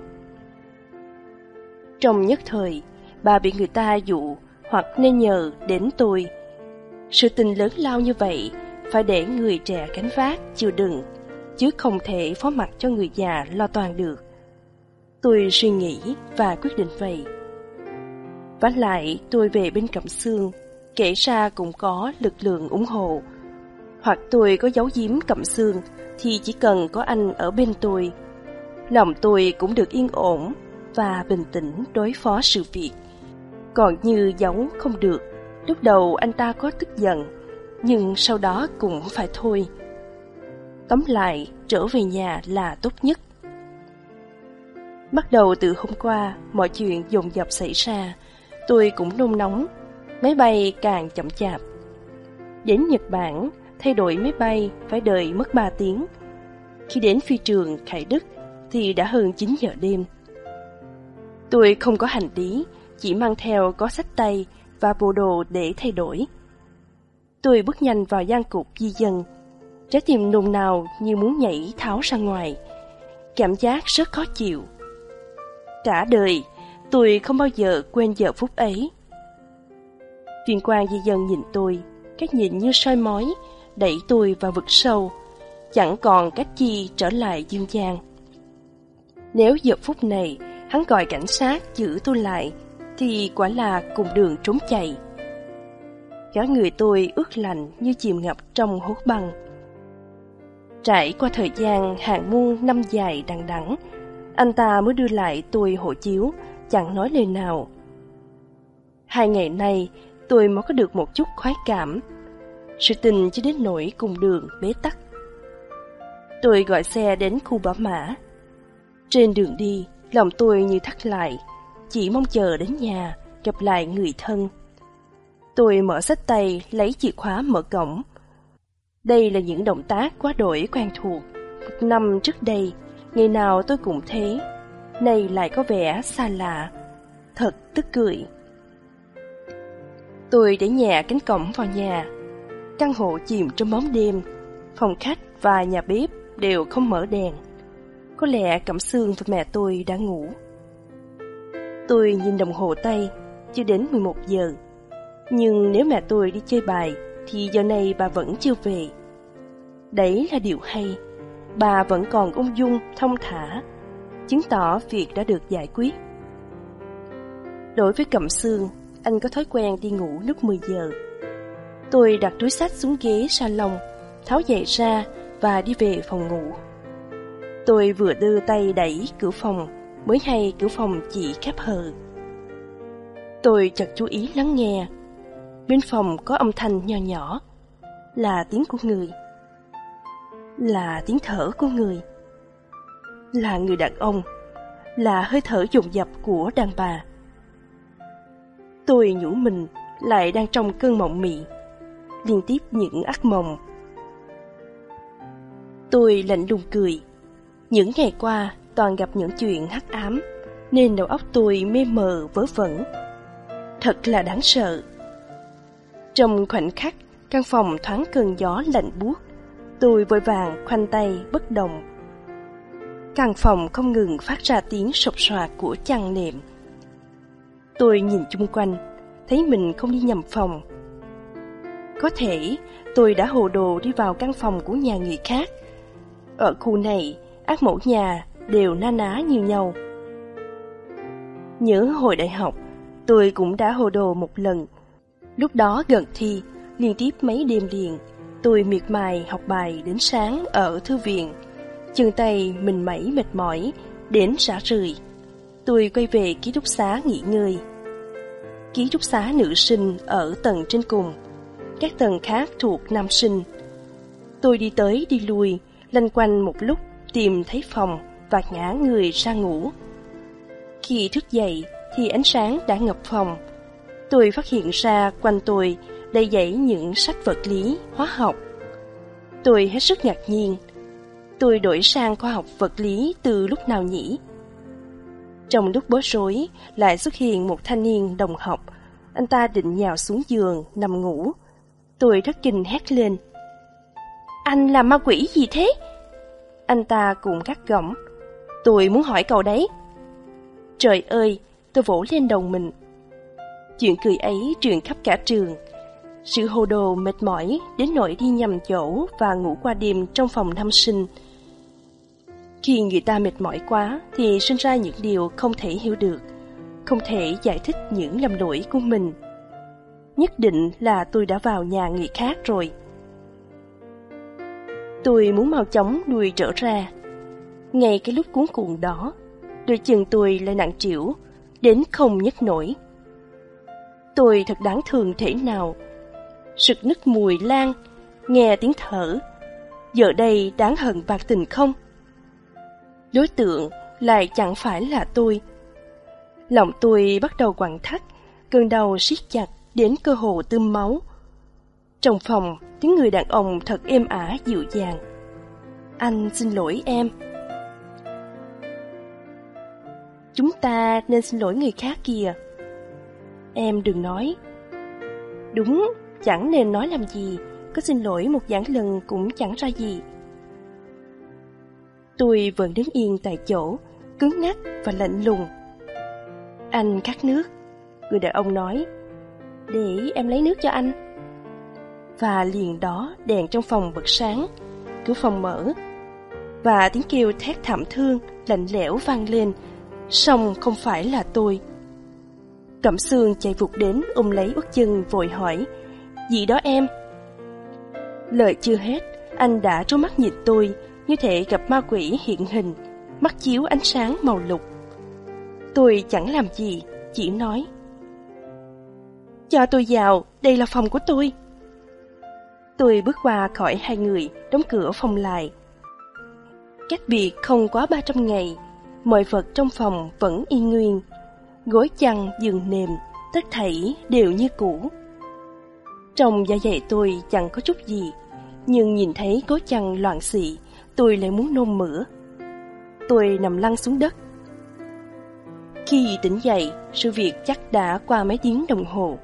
Trong nhất thời, bà bị người ta dụ hoặc nên nhờ đến tôi. Sự tình lớn lao như vậy phải để người trẻ gánh vác chịu đựng, chứ không thể phó mặc cho người già lo toan được. Tôi suy nghĩ và quyết định vậy. Vả lại tôi về bên Cẩm Sương, kể ra cũng có lực lượng ủng hộ. Hoặc tôi có giấu giếm Cẩm Sương thì chỉ cần có anh ở bên tôi, lòng tôi cũng được yên ổn và bình tĩnh đối phó sự việc. Còn như giấu không được Lúc đầu anh ta có tức giận, nhưng sau đó cũng phải thôi. Tóm lại, trở về nhà là tốt nhất. Bắt đầu từ hôm qua, mọi chuyện dồn dập xảy ra. Tôi cũng nôn nóng, máy bay càng chậm chạp. Đến Nhật Bản, thay đổi máy bay phải đợi mất 3 tiếng. Khi đến phi trường Khải Đức thì đã hơn 9 giờ đêm. Tôi không có hành lý, chỉ mang theo có xách tay và bộ đồ để thay đổi. Tôi bước nhanh vào gian cục di dân, trái tim nôn nao như muốn nhảy tháo ra ngoài. Cảm giác rất khó chịu. Cả đời, tôi không bao giờ quên giờ phút ấy. Viên quan di dân nhìn tôi, cách nhìn như soi mói, đẩy tôi vào vực sâu, chẳng còn cách chi trở lại dương gian. Nếu giờ phút này hắn gọi cảnh sát giữ tôi lại, thì quả là cùng đường trốn chạy. Cả người tôi ướt lạnh như chìm ngập trong hố băng. Trải qua thời gian hàng muôn năm dài đằng đẵng, anh ta mới đưa lại tôi hộ chiếu, chẳng nói lời nào. 2 ngày nay, tôi mới có được một chút khoái cảm. Sự tình cho đến nỗi cùng đường bế tắc. Tôi gọi xe đến khu bảo mã. Trên đường đi, lòng tôi như thắt lại, chỉ mong chờ đến nhà, gặp lại người thân. Tôi mở xách tay, lấy chìa khóa mở cổng. Đây là những động tác quá đổi quen thuộc. 1 năm trước đây, ngày nào tôi cũng thế, nay lại có vẻ xa lạ, thật tức cười. Tôi đẩy nhẹ cánh cổng vào nhà. Căn hộ chìm trong bóng đêm, phòng khách và nhà bếp đều không mở đèn. Có lẽ Cẩm Sương và mẹ tôi đã ngủ. Tôi nhìn đồng hồ tay, chưa đến 11 giờ. Nhưng nếu mẹ tôi đi chơi bài, thì giờ này bà vẫn chưa về. Đấy là điều hay, bà vẫn còn ung dung, thong thả, chứng tỏ việc đã được giải quyết. Đối với Cẩm Sương, anh có thói quen đi ngủ lúc 10 giờ. Tôi đặt túi xách xuống ghế salon, tháo giày ra và đi về phòng ngủ. Tôi vừa đưa tay đẩy cửa phòng, mới hay cửa phòng chỉ khép hờ. Tôi chợt chú ý lắng nghe. Bên phòng có âm thanh nho nhỏ, là tiếng của người, là tiếng thở của người, là người đàn ông, là hơi thở dồn dập của đàn bà. Tôi nhủ mình lại đang trong cơn mộng mị, liên tiếp những ác mộng. Tôi lạnh lùng cười. Những ngày qua toàn gặp những chuyện hắc ám, nên đầu óc tôi mê mờ vớ vẩn. Thật là đáng sợ. Trong khoảnh khắc, căn phòng thoáng cơn gió lạnh buốt. Tôi vội vàng khoanh tay bất động. Căn phòng không ngừng phát ra tiếng sột soạt của chăn nệm. Tôi nhìn chung quanh, thấy mình không đi nhầm phòng. Có thể tôi đã hồ đồ đi vào căn phòng của nhà người khác. Ở khu này, ác mẫu nhà đều na ná như nhau. Nhớ hồi đại học, tôi cũng đã hồ đồ một lần. Lúc đó gần thi, liên tiếp mấy đêm liền, tôi miệt mài học bài đến sáng ở thư viện. Chân tay mình mẩy mệt mỏi, đến rã rời. Tôi quay về ký túc xá nghỉ ngơi. Ký túc xá nữ sinh ở tầng trên cùng, các tầng khác thuộc nam sinh. Tôi đi tới đi lui, lanh quanh một lúc tìm thấy phòng và ngã người ra ngủ. Khi thức dậy thì ánh sáng đã ngập phòng. Tôi phát hiện ra quanh tôi đầy dãy những sách vật lý, hóa học. Tôi hết sức ngạc nhiên. Tôi đổi sang khoa học vật lý từ lúc nào nhỉ? Trong lúc bối rối, lại xuất hiện một thanh niên đồng học. Anh ta định nhào xuống giường, nằm ngủ. Tôi rất kinh hét lên. Anh là ma quỷ gì thế? Anh ta cũng gắt gỏng. Tôi muốn hỏi cậu đấy. Trời ơi, tôi vỗ lên đầu mình. Chuyện cười ấy truyền khắp cả trường. Sự hồ đồ mệt mỏi đến nỗi đi nhầm chỗ và ngủ qua đêm trong phòng nam sinh. Khi người ta mệt mỏi quá thì sinh ra những điều không thể hiểu được, không thể giải thích những lầm lỗi của mình. Nhất định là tôi đã vào nhà người khác rồi. Tôi muốn mau chóng đuổi trở ra. Ngay cái lúc cuống cuồng đó, đôi chân tôi lại nặng trĩu đến không nhấc nổi. Tôi thật đáng thương thế nào. Sực nức mùi lan, nghe tiếng thở. Giờ đây đáng hận bạc tình không? Đối tượng lại chẳng phải là tôi. Lòng tôi bắt đầu quặn thắt, cơn đau siết chặt đến cơ hồ tưm máu. Trong phòng, tiếng người đàn ông thật êm ả dịu dàng. Anh xin lỗi em. Chúng ta nên xin lỗi người khác kìa. Em đừng nói. Đúng, chẳng nên nói làm gì. Có xin lỗi một vạn lần cũng chẳng ra gì. Tôi vẫn đứng yên tại chỗ, cứng ngắc và lạnh lùng. Anh khát nước, người đàn ông nói. Để em lấy nước cho anh. Và liền đó đèn trong phòng bật sáng, cửa phòng mở, và tiếng kêu thét thảm thương, lạnh lẽo vang lên, song không phải là tôi. Cẩm Sương chạy vụt đến ôm lấy Uất Chân vội hỏi, gì đó em? Lời chưa hết, anh đã trố mắt nhìn tôi, như thể gặp ma quỷ hiện hình, mắt chiếu ánh sáng màu lục. Tôi chẳng làm gì, chỉ nói, cho tôi vào, đây là phòng của tôi. Tôi bước qua khỏi hai người, đóng cửa phòng lại. Cách biệt không quá 300 ngày, mọi vật trong phòng vẫn y nguyên. Gối chăn, giường nệm, tất thảy đều như cũ. Trong dạ dày tôi chẳng có chút gì, nhưng nhìn thấy gối chăn loạn xị, tôi lại muốn nôn mửa. Tôi nằm lăn xuống đất. Khi tỉnh dậy, sự việc chắc đã qua mấy tiếng đồng hồ.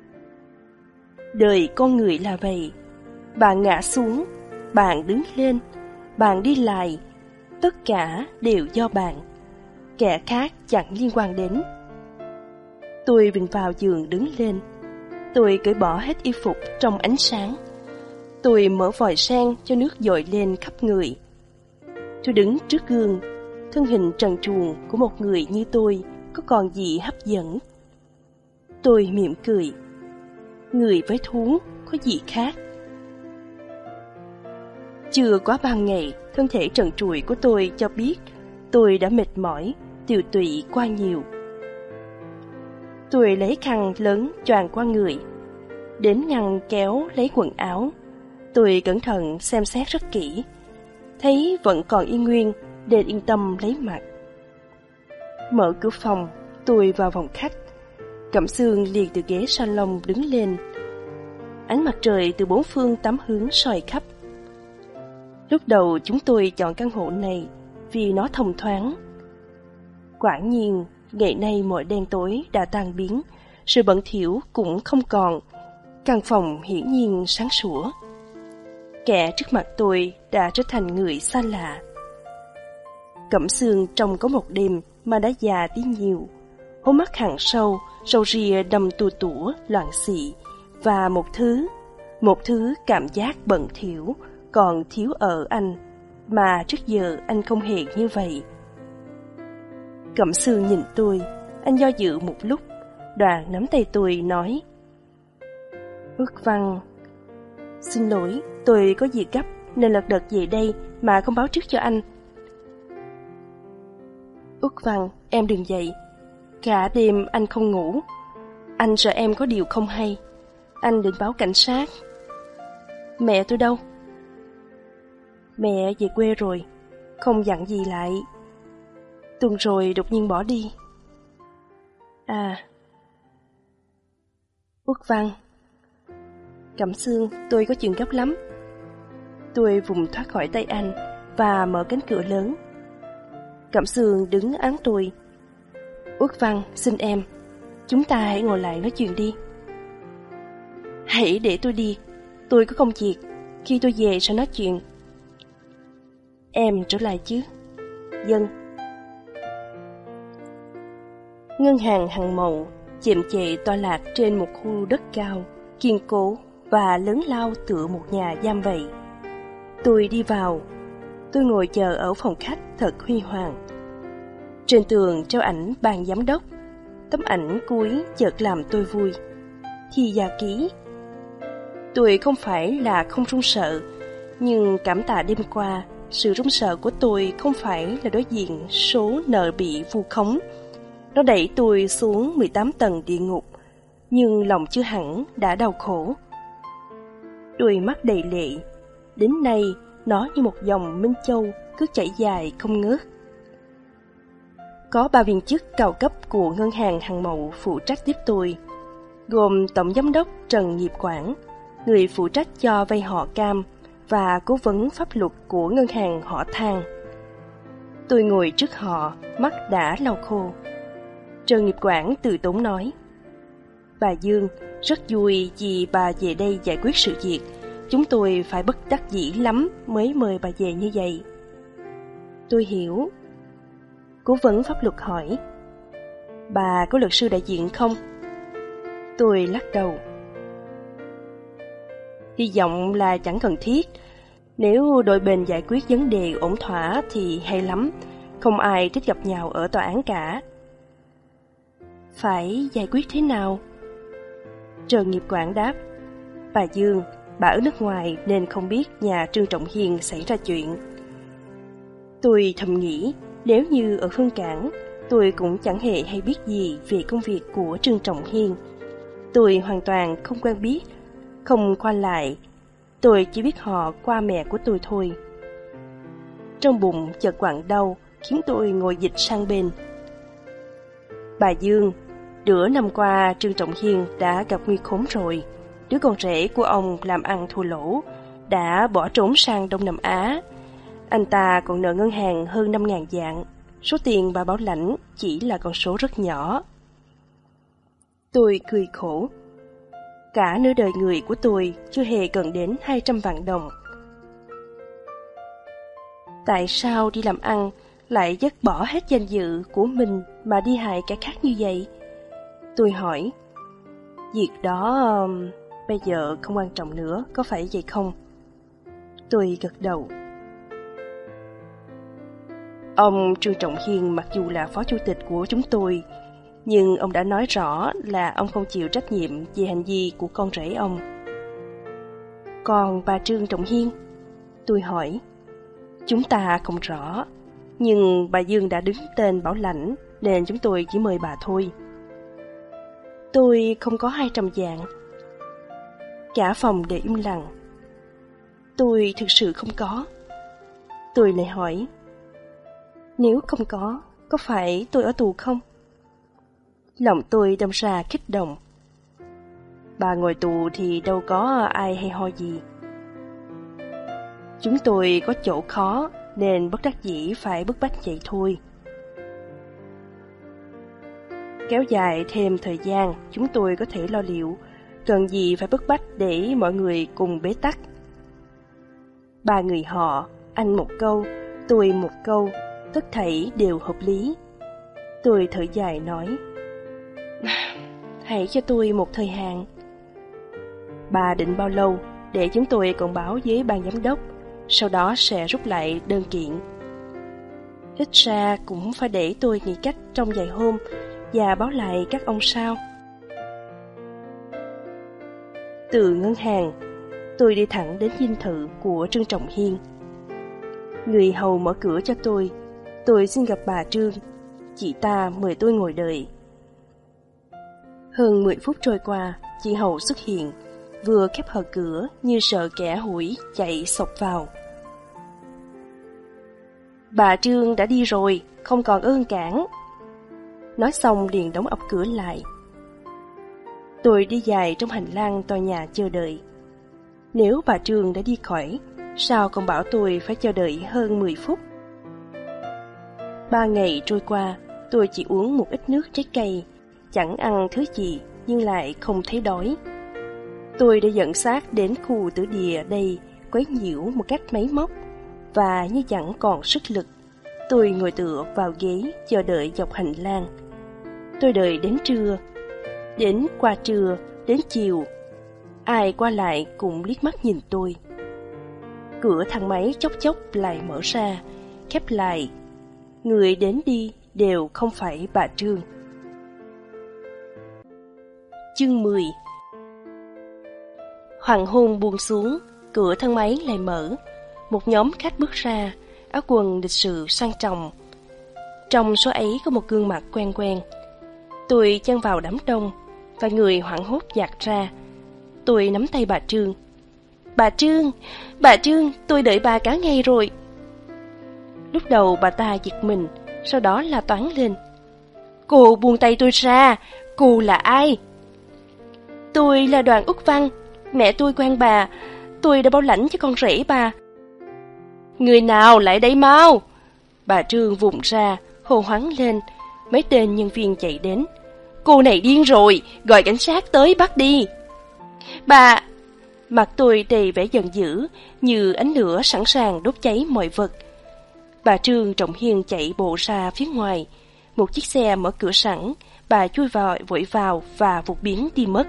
Đời con người là vậy. Bạn ngã xuống, bạn đứng lên, bạn đi lại, tất cả đều do bạn. Kẻ khác chẳng liên quan đến. Tôi vịn vào giường đứng lên. Tôi cởi bỏ hết y phục trong ánh sáng. Tôi mở vòi sen cho nước dội lên khắp người. Tôi đứng trước gương. Thân hình trần truồng của một người như tôi có còn gì hấp dẫn? Tôi mỉm cười. Người với thú có gì khác? Chưa quá 3 ngày, thân thể trần trụi của tôi cho biết tôi đã mệt mỏi, tiều tụy qua nhiều. Tôi lấy khăn lớn choàng qua người, đến ngăn kéo lấy quần áo. Tôi cẩn thận xem xét rất kỹ, thấy vẫn còn y nguyên, nên yên tâm lấy mặc. Mở cửa phòng, tôi vào phòng khách. Cẩm Sương liền từ ghế salon đứng lên. Ánh mặt trời từ bốn phương tám hướng soi khắp. Lúc đầu chúng tôi chọn căn hộ này vì nó thông thoáng. Quả nhiên, ngày nay mọi đen tối đã tan biến, sự bẩn thỉu cũng không còn. Căn phòng hiển nhiên sáng sủa. Kẻ trước mặt tôi đã trở thành người xa lạ. Cẩm Sương trông có một đêm mà đã già đi nhiều. Hốc mắt hàng sâu, râu ria đầm tua tủa, loạn xị, và một thứ cảm giác bẩn thỉu còn thiếu ở anh, mà trước giờ anh không hề như vậy. Cẩm Sương nhìn tôi, anh do dự một lúc, đoạn nắm tay tôi nói, Ước Văn, xin lỗi, tôi có việc gấp nên lật đật về đây mà không báo trước cho anh. Ước Văn, em đừng dậy. Cả đêm anh không ngủ. Anh sợ em có điều không hay. Anh định báo cảnh sát. Mẹ tôi đâu? Mẹ về quê rồi, không dặn gì lại. Tuần rồi đột nhiên bỏ đi. À, Ước Văn. Cẩm Sương, tôi có chuyện gấp lắm. Tôi vùng thoát khỏi tay anh và mở cánh cửa lớn. Cẩm Sương đứng án tôi. Ước Văn, xin em, chúng ta hãy ngồi lại nói chuyện đi. Hãy để tôi đi, tôi có công việc, khi tôi về sẽ nói chuyện. Em trở lại chứ? Vâng. Ngân hàng Hằng Mậu chệm chệ tọa lạc trên một khu đất cao, kiên cố và lớn lao tựa một nhà giam vậy. Tôi đi vào. Tôi ngồi chờ ở phòng khách thật huy hoàng. Trên tường treo ảnh ban giám đốc. Tấm ảnh cuối chợt làm tôi vui. Thi gia ký. Tôi không phải là không run sợ, nhưng cảm tạ đêm qua, sự run sợ của tôi không phải là đối diện số nợ bị vu khống. Nó đẩy tôi xuống 18 tầng địa ngục, nhưng lòng chưa hẳn đã đau khổ. Đôi mắt đầy lệ, đến nay nó như một dòng minh châu cứ chảy dài không ngớt. Có 3 viên chức cao cấp của ngân hàng Hằng Mậu phụ trách tiếp tôi, gồm tổng giám đốc Trần Nghiệp Quảng, người phụ trách cho vay họ Cam, và cố vấn pháp luật của ngân hàng họ Thang. Tôi ngồi trước họ, mắt đã lau khô. Trần Nghiệp Quảng từ tốn nói: "Bà Dương, rất vui vì bà về đây giải quyết sự việc. Chúng tôi phải bất đắc dĩ lắm mới mời bà về như vậy." Tôi hiểu. Cố vấn pháp luật hỏi: "Bà có luật sư đại diện không?" Tôi lắc đầu. Hy vọng là chẳng cần thiết. Nếu đôi bên giải quyết vấn đề ổn thỏa thì hay lắm. Không ai thích gặp nhau ở tòa án cả. Phải giải quyết thế nào? Trần Nghiệp Quảng đáp: "Bà Dương, bà ở nước ngoài nên không biết nhà Trương Trọng Hiên xảy ra chuyện." Tôi thầm nghĩ, nếu như ở Phương Cảng, tôi cũng chẳng hề hay biết gì về công việc của Trương Trọng Hiên. Tôi hoàn toàn không quen biết, không qua lại. Tôi chỉ biết họ qua mẹ của tôi thôi. Trong bụng chợt quặn đau, khiến tôi ngồi dịch sang bên. "Bà Dương, nửa năm qua Trương Trọng Hiên đã gặp nguy khốn rồi. Đứa con rể của ông làm ăn thua lỗ, đã bỏ trốn sang Đông Nam Á. Anh ta còn nợ ngân hàng hơn 5.000 vạn. Số tiền bà bảo lãnh chỉ là con số rất nhỏ." Tôi cười khổ. Cả nửa đời người của tôi chưa hề cần đến 200 vạn đồng. Tại sao đi làm ăn lại dứt bỏ hết danh dự của mình mà đi hại kẻ khác như vậy? Tôi hỏi. Việc đó bây giờ không quan trọng nữa, có phải vậy không? Tôi gật đầu. Ông Trương Trọng Hiên mặc dù là phó chủ tịch của chúng tôi, nhưng ông đã nói rõ là ông không chịu trách nhiệm về hành vi của con rể ông. Còn bà Trương Trọng Hiên? Tôi hỏi. Chúng ta không rõ, nhưng bà Dương đã đứng tên bảo lãnh nên chúng tôi chỉ mời bà thôi. Tôi không có 200 vạn. Cả phòng đều im lặng. Tôi thực sự không có. Tôi lại hỏi. Nếu không có phải tôi ở tù không? Lòng tôi đâm ra kích động. Bà ngồi tù thì đâu có ai hay ho gì. Chúng tôi có chỗ khó nên bất đắc dĩ phải bức bách vậy thôi. Kéo dài thêm thời gian, chúng tôi có thể lo liệu, cần gì phải bức bách để mọi người cùng bế tắc. Ba người họ, anh một câu, tôi một câu, tất thảy đều hợp lý. Tôi thở dài nói. Hãy cho tôi một thời hạn. Bà định bao lâu để chúng tôi còn báo với ban giám đốc, sau đó sẽ rút lại đơn kiện. Ít ra cũng phải để tôi nghĩ cách trong vài hôm và báo lại các ông sao. Từ ngân hàng, tôi đi thẳng đến dinh thự của Trương Trọng Hiên. Người hầu mở cửa cho tôi xin gặp bà Trương. Chị ta mời tôi ngồi đợi. Hơn 10 phút trôi qua, chị hầu xuất hiện, vừa khép hờ cửa như sợ kẻ hủi chạy xộc vào. Bà Trương đã đi rồi, không còn ơn cản. Nói xong liền đóng ập cửa lại. Tôi đi dài trong hành lang tòa nhà chờ đợi. Nếu bà Trương đã đi khỏi, sao còn bảo tôi phải chờ đợi hơn 10 phút? 3 ngày trôi qua, tôi chỉ uống một ít nước trái cây, chẳng ăn thứ gì nhưng lại không thấy đói. Tôi đã dẫn xác đến khu tử địa đây quấy nhiễu một cách máy móc, và như chẳng còn sức lực, tôi ngồi tựa vào ghế chờ đợi dọc hành lang. Tôi đợi đến trưa, đến qua trưa, đến chiều. Ai qua lại cũng liếc mắt nhìn tôi. Cửa thang máy chốc chốc lại mở ra, khép lại. Người đến đi đều không phải bà Trương. Chương 10. Hoàng hôn buông xuống, cửa thang máy lại mở. Một nhóm khách bước ra, áo quần lịch sự sang trọng. Trong số ấy có một gương mặt quen quen. Tôi chen vào đám đông, và người hoảng hốt dạt ra. Tôi nắm tay bà Trương. Bà Trương, tôi đợi bà cả ngày rồi. Lúc đầu bà ta giật mình, sau đó là toáng lên. Cô buông tay tôi ra, cô là ai? Tôi là Đoàn Úc Văn, mẹ tôi quen bà, tôi đã bảo lãnh cho con rể bà. Người nào lại đây mau? Bà Trương vùng ra, hô hoáng lên, mấy tên nhân viên chạy đến. Cô này điên rồi, gọi cảnh sát tới bắt đi. Bà... Mặt tôi đầy vẻ giận dữ, như ánh lửa sẵn sàng đốt cháy mọi vật. Bà Trương Trọng Hiên chạy bộ ra phía ngoài. Một chiếc xe mở cửa sẵn, bà chui vội vào và vụt biến đi mất.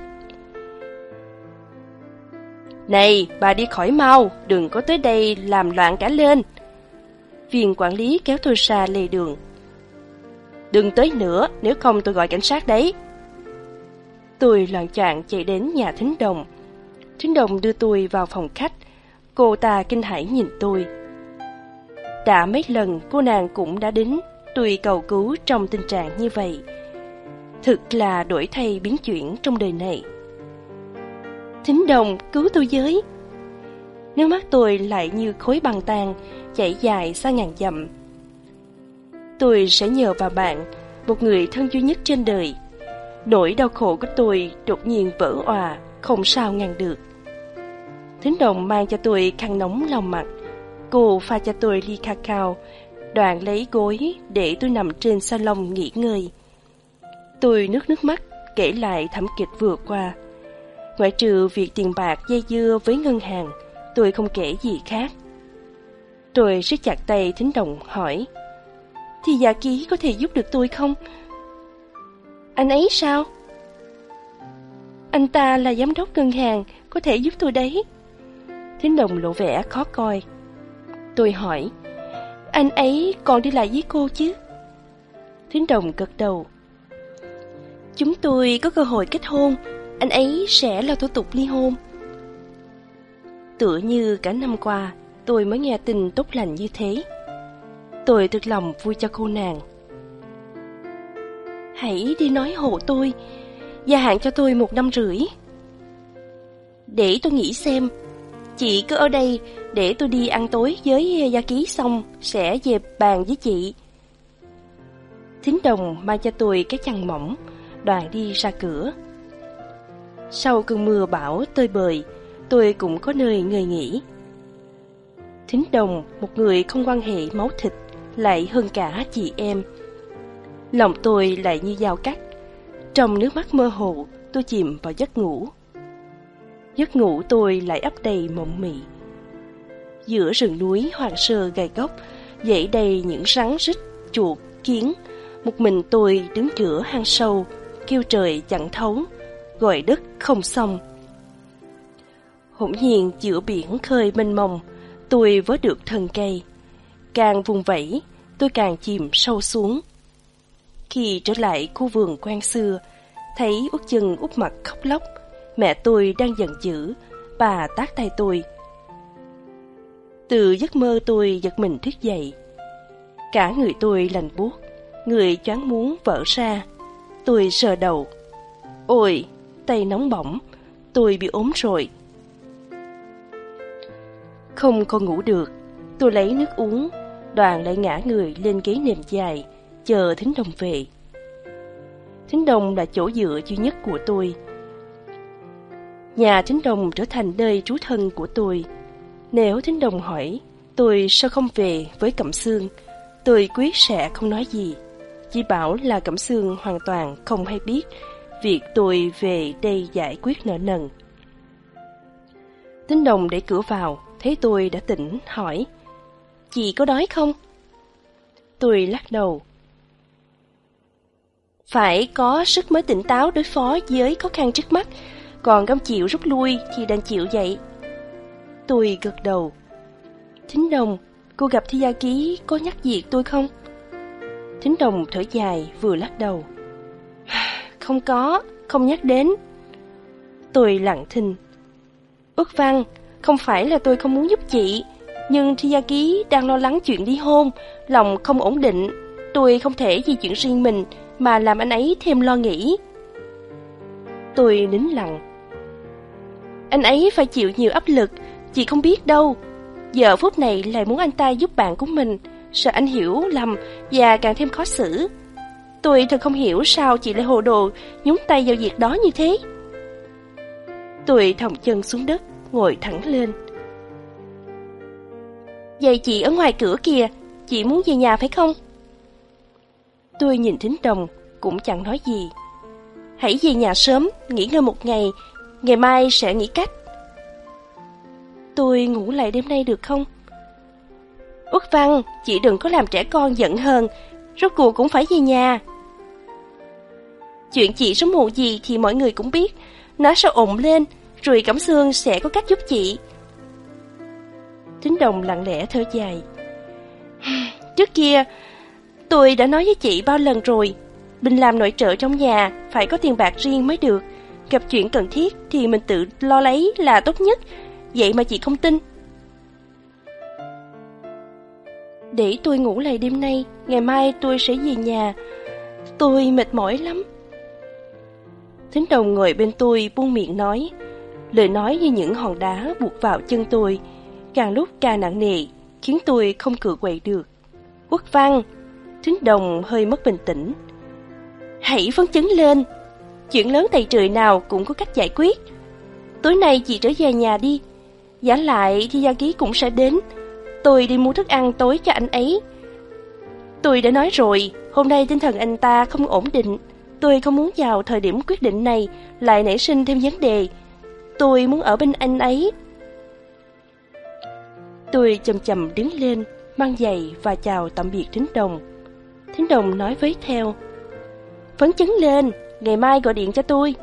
Này, bà đi khỏi mau, đừng có tới đây làm loạn cả lên. Viên quản lý kéo tôi ra lề đường. Đừng tới nữa, nếu không tôi gọi cảnh sát đấy. Tôi loạng choạng chạy đến nhà Thính Đồng. Thính Đồng đưa tôi vào phòng khách. Cô ta kinh hãi nhìn tôi. Đã mấy lần cô nàng cũng đã đến tôi cầu cứu trong tình trạng như vậy. Thực là đổi thay biến chuyển trong đời này. Thính Đồng, cứu tôi với. Nước mắt tôi lại như khối băng tan, chảy dài xa ngàn dặm. Tôi sẽ nhờ vào bạn, một người thân duy nhất trên đời. Nỗi đau khổ của tôi đột nhiên vỡ òa, không sao ngăn được. Thính Đồng mang cho tôi khăn nóng lau mặt. Cô pha cho tôi ly cacao, Đoàn lấy gối để tôi nằm trên salon nghỉ ngơi. Tôi nước mắt kể lại thảm kịch vừa qua. Ngoại trừ việc tiền bạc dây dưa với ngân hàng, tôi không kể gì khác. Tôi siết chặt tay Thính Đồng hỏi, thì Dạ Ký có thể giúp được tôi không? Anh ấy sao? Anh ta là giám đốc ngân hàng, có thể giúp tôi đấy. Thính Đồng lộ vẻ khó coi. Tôi hỏi, anh ấy còn đi lại với cô chứ? Thính Đồng gật đầu. Chúng tôi có cơ hội kết hôn, anh ấy sẽ lo thủ tục ly hôn. Tựa như cả năm qua tôi mới nghe tin tốt lành như thế. Tôi thực lòng vui cho cô nàng. Hãy đi nói hộ tôi, gia hạn cho tôi 1 năm rưỡi. Để tôi nghĩ xem. Chị cứ ở đây để tôi đi ăn tối với Gia Ký xong sẽ về bàn với chị. Thính Đồng mang cho tôi cái chăn mỏng. Đoàn đi ra cửa. Sau cơn mưa bão tơi bời, tôi cũng có nơi ngơi nghỉ. Thính Đồng, một người không quan hệ máu thịt, lại hơn cả chị em. Lòng tôi lại như dao cắt. Trong nước mắt mơ hồ, tôi chìm vào giấc ngủ. Giấc ngủ tôi lại ấp đầy mộng mị. Giữa rừng núi hoang sơ gai góc, dãy đầy những rắn rít, chuột, kiến. Một mình tôi đứng giữa hang sâu, kêu trời chẳng thấu, gọi đất không xong. Hỗn nhiên giữa biển khơi mênh mông, tôi vớ được thân cây. Càng vùng vẫy, tôi càng chìm sâu xuống. Khi trở lại khu vườn quen xưa, thấy Út Chân úp mặt khóc lóc. Mẹ tôi đang giận dữ, bà tát tay tôi. Từ giấc mơ tôi giật mình thức dậy. Cả người tôi lạnh buốt, người choáng muốn vỡ ra. Tôi sờ đầu. Ôi, tay nóng bỏng, tôi bị ốm rồi. Không còn ngủ được, tôi lấy nước uống. Đoàn lại ngã người lên ghế nệm dài, chờ Thính Đồng về. Thính Đồng là chỗ dựa duy nhất của tôi. Nhà Thính Đồng trở thành nơi trú thân của tôi. Nếu Thính Đồng hỏi tôi sao không về với Cẩm Xương, tôi quyết sẽ không nói gì. Chỉ bảo là Cẩm Xương hoàn toàn không hay biết việc tôi về đây giải quyết nợ nần. Thính Đồng đẩy cửa vào, thấy tôi đã tỉnh, hỏi, chị có đói không? Tôi lắc đầu. Phải có sức mới tỉnh táo đối phó với khó khăn trước mắt, còn không chịu rút lui thì đành chịu vậy. Tôi gật đầu. Thính Đồng, cô gặp Thi Gia Ký có nhắc việc tôi không? Thính Đồng thở dài vừa lắc đầu. Không có, không nhắc đến. Tôi lặng thinh. Út Văn, không phải là tôi không muốn giúp chị, nhưng Thi Gia Ký đang lo lắng chuyện ly hôn, lòng không ổn định. Tôi không thể vì chuyện riêng mình mà làm anh ấy thêm lo nghĩ. Tôi nín lặng. Anh ấy phải chịu nhiều áp lực, chị không biết đâu. Giờ phút này lại muốn anh ta giúp bạn của mình, sợ anh hiểu lầm và càng thêm khó xử. Tôi thật không hiểu sao chị lại hồ đồ nhúng tay vào việc đó như thế. Tôi thòng chân xuống đất, ngồi thẳng lên. Vậy chị ở ngoài cửa kìa, chị muốn về nhà phải không? Tôi nhìn Thính Đồng, cũng chẳng nói gì. Hãy về nhà sớm, nghỉ ngơi một ngày, ngày mai sẽ nghĩ cách. Tôi ngủ lại đêm nay được không? Uất Văn, chị đừng có làm trẻ con giận hờn, rốt cuộc cũng phải về nhà. Chuyện chị sớm muộn gì thì mọi người cũng biết, nó sẽ ổn lên, rồi Cẩm Sương sẽ có cách giúp chị. Thính Đồng lặng lẽ thở dài. Trước kia, tôi đã nói với chị bao lần rồi, mình làm nội trợ trong nhà phải có tiền bạc riêng mới được, gặp chuyện cần thiết thì mình tự lo lấy là tốt nhất, vậy mà chị không tin. Để tôi ngủ lại đêm nay, ngày mai tôi sẽ về nhà. Tôi mệt mỏi lắm. Thính Đồng ngồi bên tôi buông miệng nói, lời nói như những hòn đá buộc vào chân tôi, càng lúc càng nặng nề, khiến tôi không cựa quậy được. Uất Văn, Thính Đồng hơi mất bình tĩnh. Hãy phấn chấn lên, chuyện lớn tày trời nào cũng có cách giải quyết. Tối nay chị trở về nhà đi, giả lại thì Gia Ký cũng sẽ đến. Tôi đi mua thức ăn tối cho anh ấy. Tôi đã nói rồi, hôm nay tinh thần anh ta không ổn định. Tôi không muốn vào thời điểm quyết định này lại nảy sinh thêm vấn đề. Tôi muốn ở bên anh ấy. Tôi chậm chậm đứng lên, mang giày và chào tạm biệt Thính Đồng. Thính Đồng nói với theo, phấn chấn lên, ngày mai gọi điện cho tôi.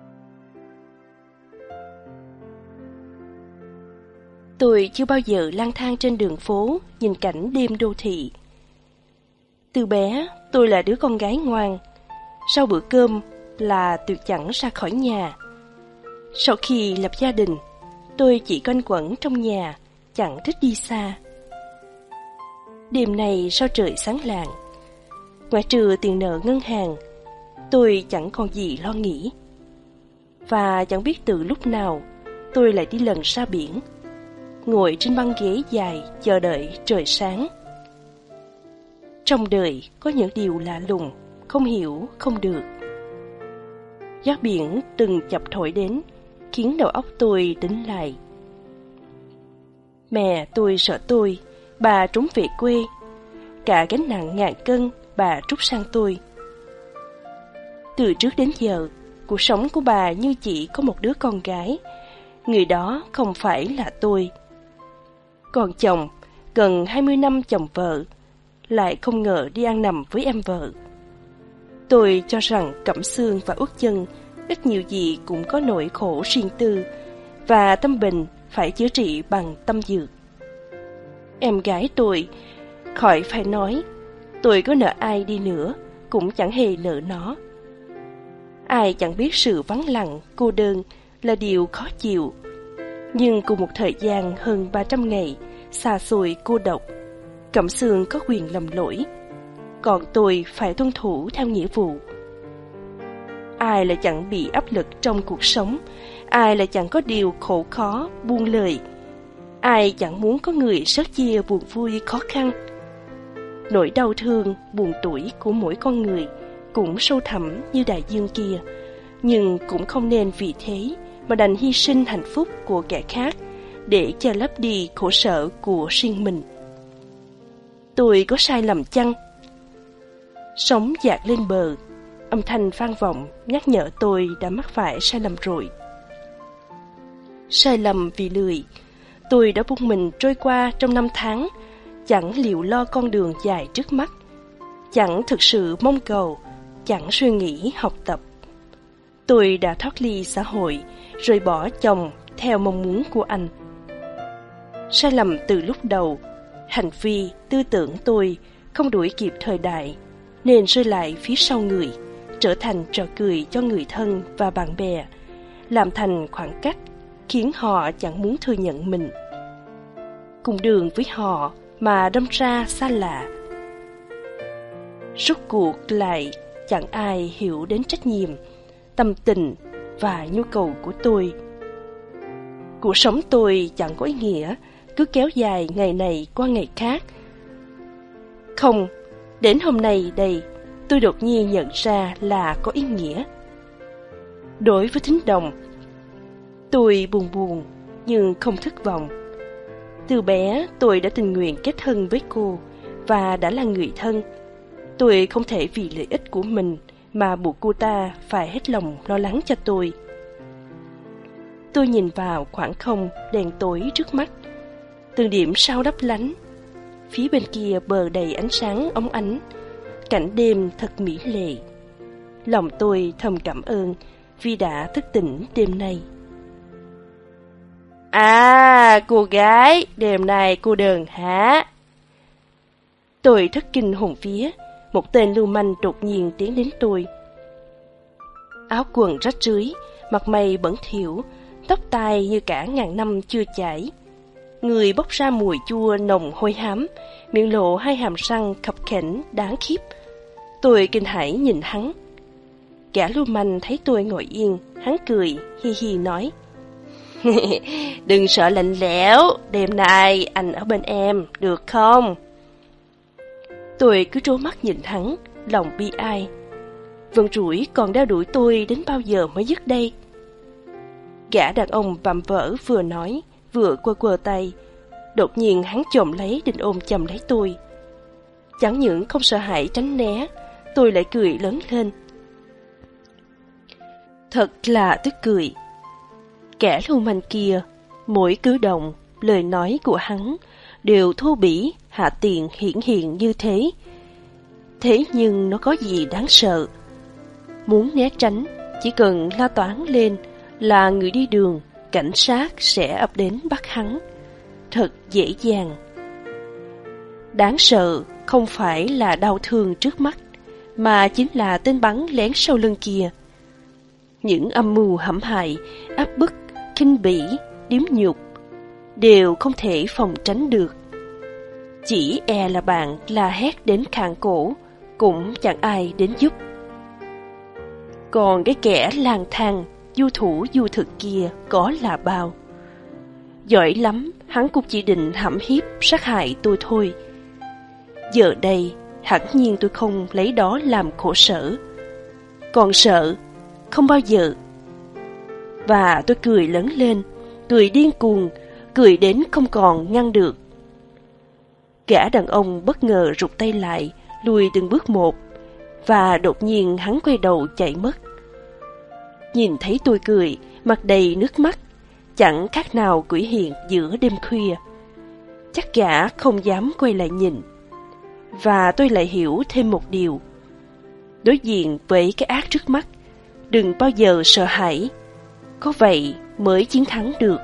Tôi chưa bao giờ lang thang trên đường phố, nhìn cảnh đêm đô thị. Từ bé, tôi là đứa con gái ngoan. Sau bữa cơm là tuyệt chẳng ra khỏi nhà. Sau khi lập gia đình, tôi chỉ quanh quẩn trong nhà, chẳng thích đi xa. Đêm nay sao trời sáng lạng, ngoại trừ tiền nợ ngân hàng, tôi chẳng còn gì lo nghĩ. Và chẳng biết từ lúc nào, tôi lại đi lần ra biển, ngồi trên băng ghế dài chờ đợi trời sáng. Trong đời có những điều lạ lùng, không hiểu không được. Gió biển từng chập thổi đến, khiến đầu óc tôi tỉnh lại. Mẹ tôi sợ tôi, bà trốn về quê. Cả gánh nặng ngàn cân bà trút sang tôi. Từ trước đến giờ, cuộc sống của bà như chỉ có một đứa con gái. Người đó không phải là tôi. Còn chồng, gần 20 năm chồng vợ, lại không ngờ đi ăn nằm với em vợ. Tôi cho rằng Cẩm Sương và Uất Chân ít nhiều gì cũng có nỗi khổ riêng tư, và tâm bệnh phải chữa trị bằng tâm dược. Em gái tôi, khỏi phải nói, tôi có nợ ai đi nữa cũng chẳng hề nợ nó. Ai chẳng biết sự vắng lặng, cô đơn là điều khó chịu. Nhưng cùng một thời gian hơn 300 ngày xa xôi cô độc, Cẩm Sương có quyền lầm lỗi, còn tôi phải tuân thủ theo nghĩa vụ. Ai lại chẳng bị áp lực trong cuộc sống, ai lại chẳng có điều khổ khó, buông lời, ai chẳng muốn có người sớt chia buồn vui khó khăn. Nỗi đau thương, buồn tủi của mỗi con người cũng sâu thẳm như đại dương kia, nhưng cũng không nên vì thế mà đành hy sinh hạnh phúc của kẻ khác để che lấp đi khổ sở của riêng mình. Tôi có sai lầm chăng? Sóng dạt lên bờ, âm thanh vang vọng nhắc nhở tôi đã mắc phải sai lầm rồi. Sai lầm vì lười, tôi đã buông mình trôi qua trong 5 tháng, chẳng liệu lo con đường dài trước mắt, chẳng thực sự mong cầu, chẳng suy nghĩ học tập. Tôi đã thoát ly xã hội, rời bỏ chồng theo mong muốn của anh. Sai lầm từ lúc đầu, hành vi, tư tưởng tôi không đuổi kịp thời đại, nên rơi lại phía sau người, trở thành trò cười cho người thân và bạn bè, làm thành khoảng cách, khiến họ chẳng muốn thừa nhận mình. Cùng đường với họ mà đâm ra xa lạ. Rốt cuộc lại chẳng ai hiểu đến trách nhiệm, tâm tình, và nhu cầu của tôi. Cuộc sống tôi chẳng có ý nghĩa, cứ kéo dài ngày này qua ngày khác. Không, đến hôm nay đây, tôi đột nhiên nhận ra là có ý nghĩa. Đối với Thính Đồng, tôi buồn nhưng không thất vọng. Từ bé tôi đã tình nguyện kết thân với cô và đã là người thân. Tôi không thể vì lợi ích của mình mà buộc cô ta phải hết lòng lo lắng cho tôi. Tôi nhìn vào khoảng không đèn tối trước mắt, từng điểm sao lấp lánh. Phía bên kia bờ đầy ánh sáng óng ánh, cảnh đêm thật mỹ lệ. Lòng tôi thầm cảm ơn vì đã thức tỉnh đêm nay. À, cô gái, đêm nay cô đờn hả? Tôi thất kinh hồn vía, một tên lưu manh đột nhiên tiến đến tôi. Áo quần rách rưới, mặt mày bẩn thỉu, tóc tai như cả ngàn năm chưa chải. Người bốc ra mùi chua nồng hôi hám, miệng lộ hai hàm răng khập khểnh đáng khiếp. Tôi kinh hãi nhìn hắn. Gã lưu manh thấy tôi ngồi yên, hắn cười, hi hi nói. Đừng sợ lạnh lẽo, đêm nay anh ở bên em, được không? Tôi cứ trố mắt nhìn hắn, lòng bi ai. Vân rủi còn đeo đuổi tôi đến bao giờ mới dứt đây? Gã đàn ông vạm vỡ vừa nói, vừa quơ tay. Đột nhiên hắn chồm lấy định ôm chầm lấy tôi. Chẳng những không sợ hãi tránh né, tôi lại cười lớn lên. Thật là tức cười. Kẻ lưu manh kia, mỗi cử động, lời nói của hắn đều thô bỉ, hạ tiện hiển hiện như thế. Thế nhưng nó có gì đáng sợ? Muốn né tránh, chỉ cần la toáng lên là người đi đường, cảnh sát sẽ ập đến bắt hắn. Thật dễ dàng. Đáng sợ không phải là đau thương trước mắt, mà chính là tên bắn lén sau lưng kia. Những âm mưu hãm hại, áp bức, khinh bỉ, điếm nhục đều không thể phòng tránh được. Chỉ e là bạn la hét đến khàn cổ, cũng chẳng ai đến giúp. Còn cái kẻ lang thang, du thủ du thực kia có là bao. Giỏi lắm, hắn cũng chỉ định hãm hiếp, sát hại tôi thôi. Giờ đây, hẳn nhiên tôi không lấy đó làm khổ sở. Còn sợ, không bao giờ. Và tôi cười lớn lên, cười điên cuồng, cười đến không còn ngăn được. Gã đàn ông bất ngờ rụt tay lại, lùi từng bước một, và đột nhiên hắn quay đầu chạy mất. Nhìn thấy tôi cười, mặt đầy nước mắt, chẳng khác nào quỷ hiện giữa đêm khuya. Chắc gã không dám quay lại nhìn. Và tôi lại hiểu thêm một điều. Đối diện với cái ác trước mắt, đừng bao giờ sợ hãi. Có vậy mới chiến thắng được.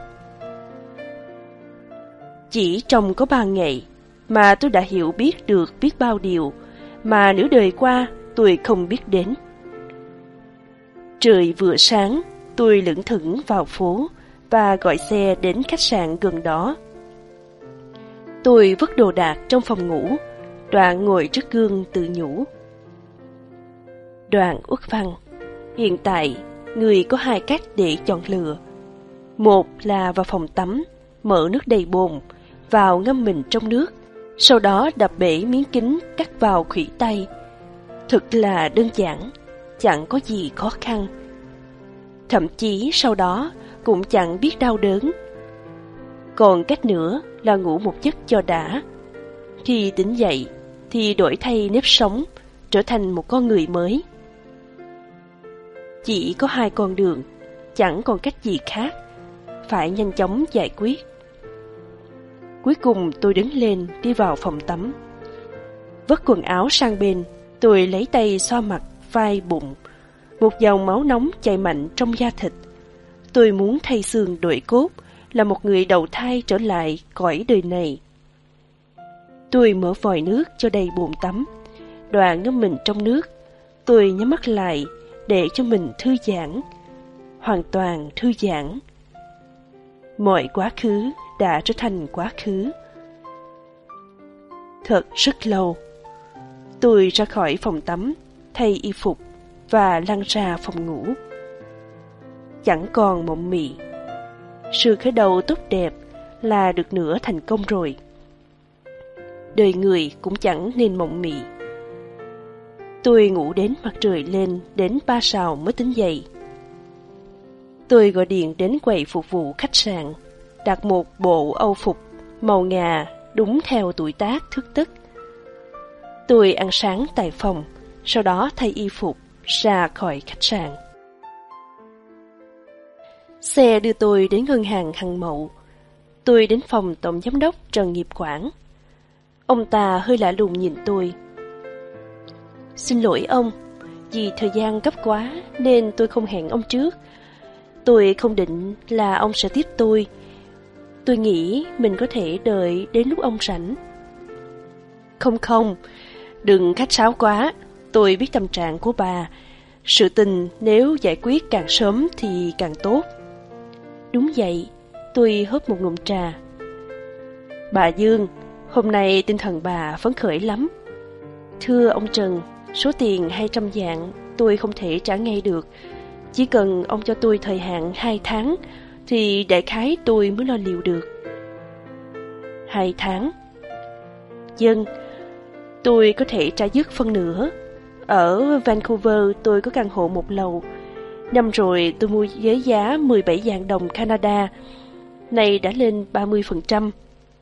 Chỉ trong có 3 ngày mà tôi đã hiểu biết được biết bao điều mà nửa đời qua tôi không biết đến. Trời vừa sáng, tôi lững thững vào phố và gọi xe đến khách sạn gần đó. Tôi vứt đồ đạc trong phòng ngủ, Đoạn ngồi trước gương tự nhủ. Đoàn Uất Văn, hiện tại người có 2 cách để chọn lựa. Một là vào phòng tắm, mở nước đầy bồn, vào ngâm mình trong nước, sau đó đập bể miếng kính cắt vào khuỷu tay. Thật là đơn giản, chẳng có gì khó khăn. Thậm chí sau đó cũng chẳng biết đau đớn. Còn cách nữa là ngủ một giấc cho đã. Khi tỉnh dậy thì đổi thay nếp sống, trở thành một con người mới. Chỉ có 2 con đường, chẳng còn cách gì khác, phải nhanh chóng giải quyết. Cuối cùng tôi đứng lên đi vào phòng tắm. Vứt quần áo sang bên, tôi lấy tay xoa mặt, vai, bụng. Một dòng máu nóng chảy mạnh trong da thịt. Tôi muốn thay xương đổi cốt, là một người đầu thai trở lại cõi đời này. Tôi mở vòi nước cho đầy bồn tắm, Đoàn ngâm mình trong nước. Tôi nhắm mắt lại để cho mình thư giãn, hoàn toàn thư giãn. Mọi quá khứ đã trở thành quá khứ. Thật rất lâu. Tôi ra khỏi phòng tắm, thay y phục và lăn ra phòng ngủ. chẳng còn mộng mị. Sự khởi đầu tốt đẹp là được nửa thành công rồi. Đời người cũng chẳng nên mộng mị. Tôi ngủ đến mặt trời lên đến 3 sào mới tỉnh dậy. Tôi gọi điện đến quầy phục vụ khách sạn, đặt một bộ âu phục màu ngà đúng theo tuổi tác thước tức. Tôi ăn sáng tại phòng, sau đó thay y phục ra khỏi khách sạn. Xe đưa tôi đến ngân hàng Hằng Mậu. Tôi đến phòng tổng giám đốc Trần Nghiệp Quảng. Ông ta hơi lạ lùng nhìn tôi. Xin lỗi ông, vì thời gian gấp quá nên tôi không hẹn ông trước. Tôi không định là ông sẽ tiếp tôi. Tôi nghĩ mình có thể đợi đến lúc ông rảnh. Không, đừng khách sáo quá. Tôi biết tâm trạng của bà. Sự tình nếu giải quyết càng sớm thì càng tốt. Đúng vậy, tôi hớp một ngụm trà. Bà Dương, hôm nay tinh thần bà phấn khởi lắm. Thưa ông Trần, số tiền 200 vạn tôi không thể trả ngay được. Chỉ cần ông cho tôi thời hạn 2 tháng thì đại khái tôi mới lo liệu được. 2 tháng? Dân, tôi có thể trả dứt phân nửa. Ở Vancouver tôi có căn hộ 1 lầu. Năm rồi tôi mua với giá 17 vạn đồng Canada. Nay đã lên 30%.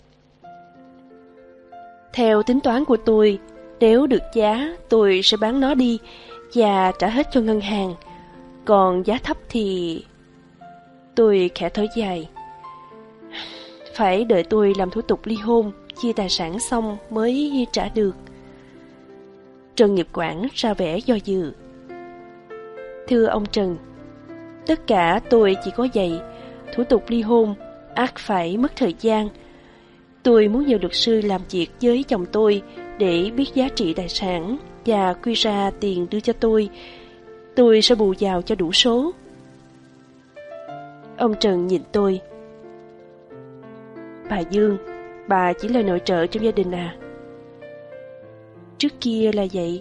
Theo tính toán của tôi, nếu được giá tôi sẽ bán nó đi và trả hết cho ngân hàng. Còn giá thấp thì... Tôi khẽ thở dài. Phải đợi tôi làm thủ tục ly hôn, chia tài sản xong mới trả được. Trần Nghiệp Quảng ra vẻ do dự. Thưa ông Trần, tất cả tôi chỉ có vậy. Thủ tục ly hôn ắt phải mất thời gian. Tôi muốn nhờ luật sư làm việc với chồng tôi để biết giá trị tài sản và quy ra tiền đưa cho tôi. Tôi sẽ bù vào cho đủ số. Ông Trần nhìn tôi. Bà Dương, bà chỉ là nội trợ trong gia đình à? Trước kia là vậy.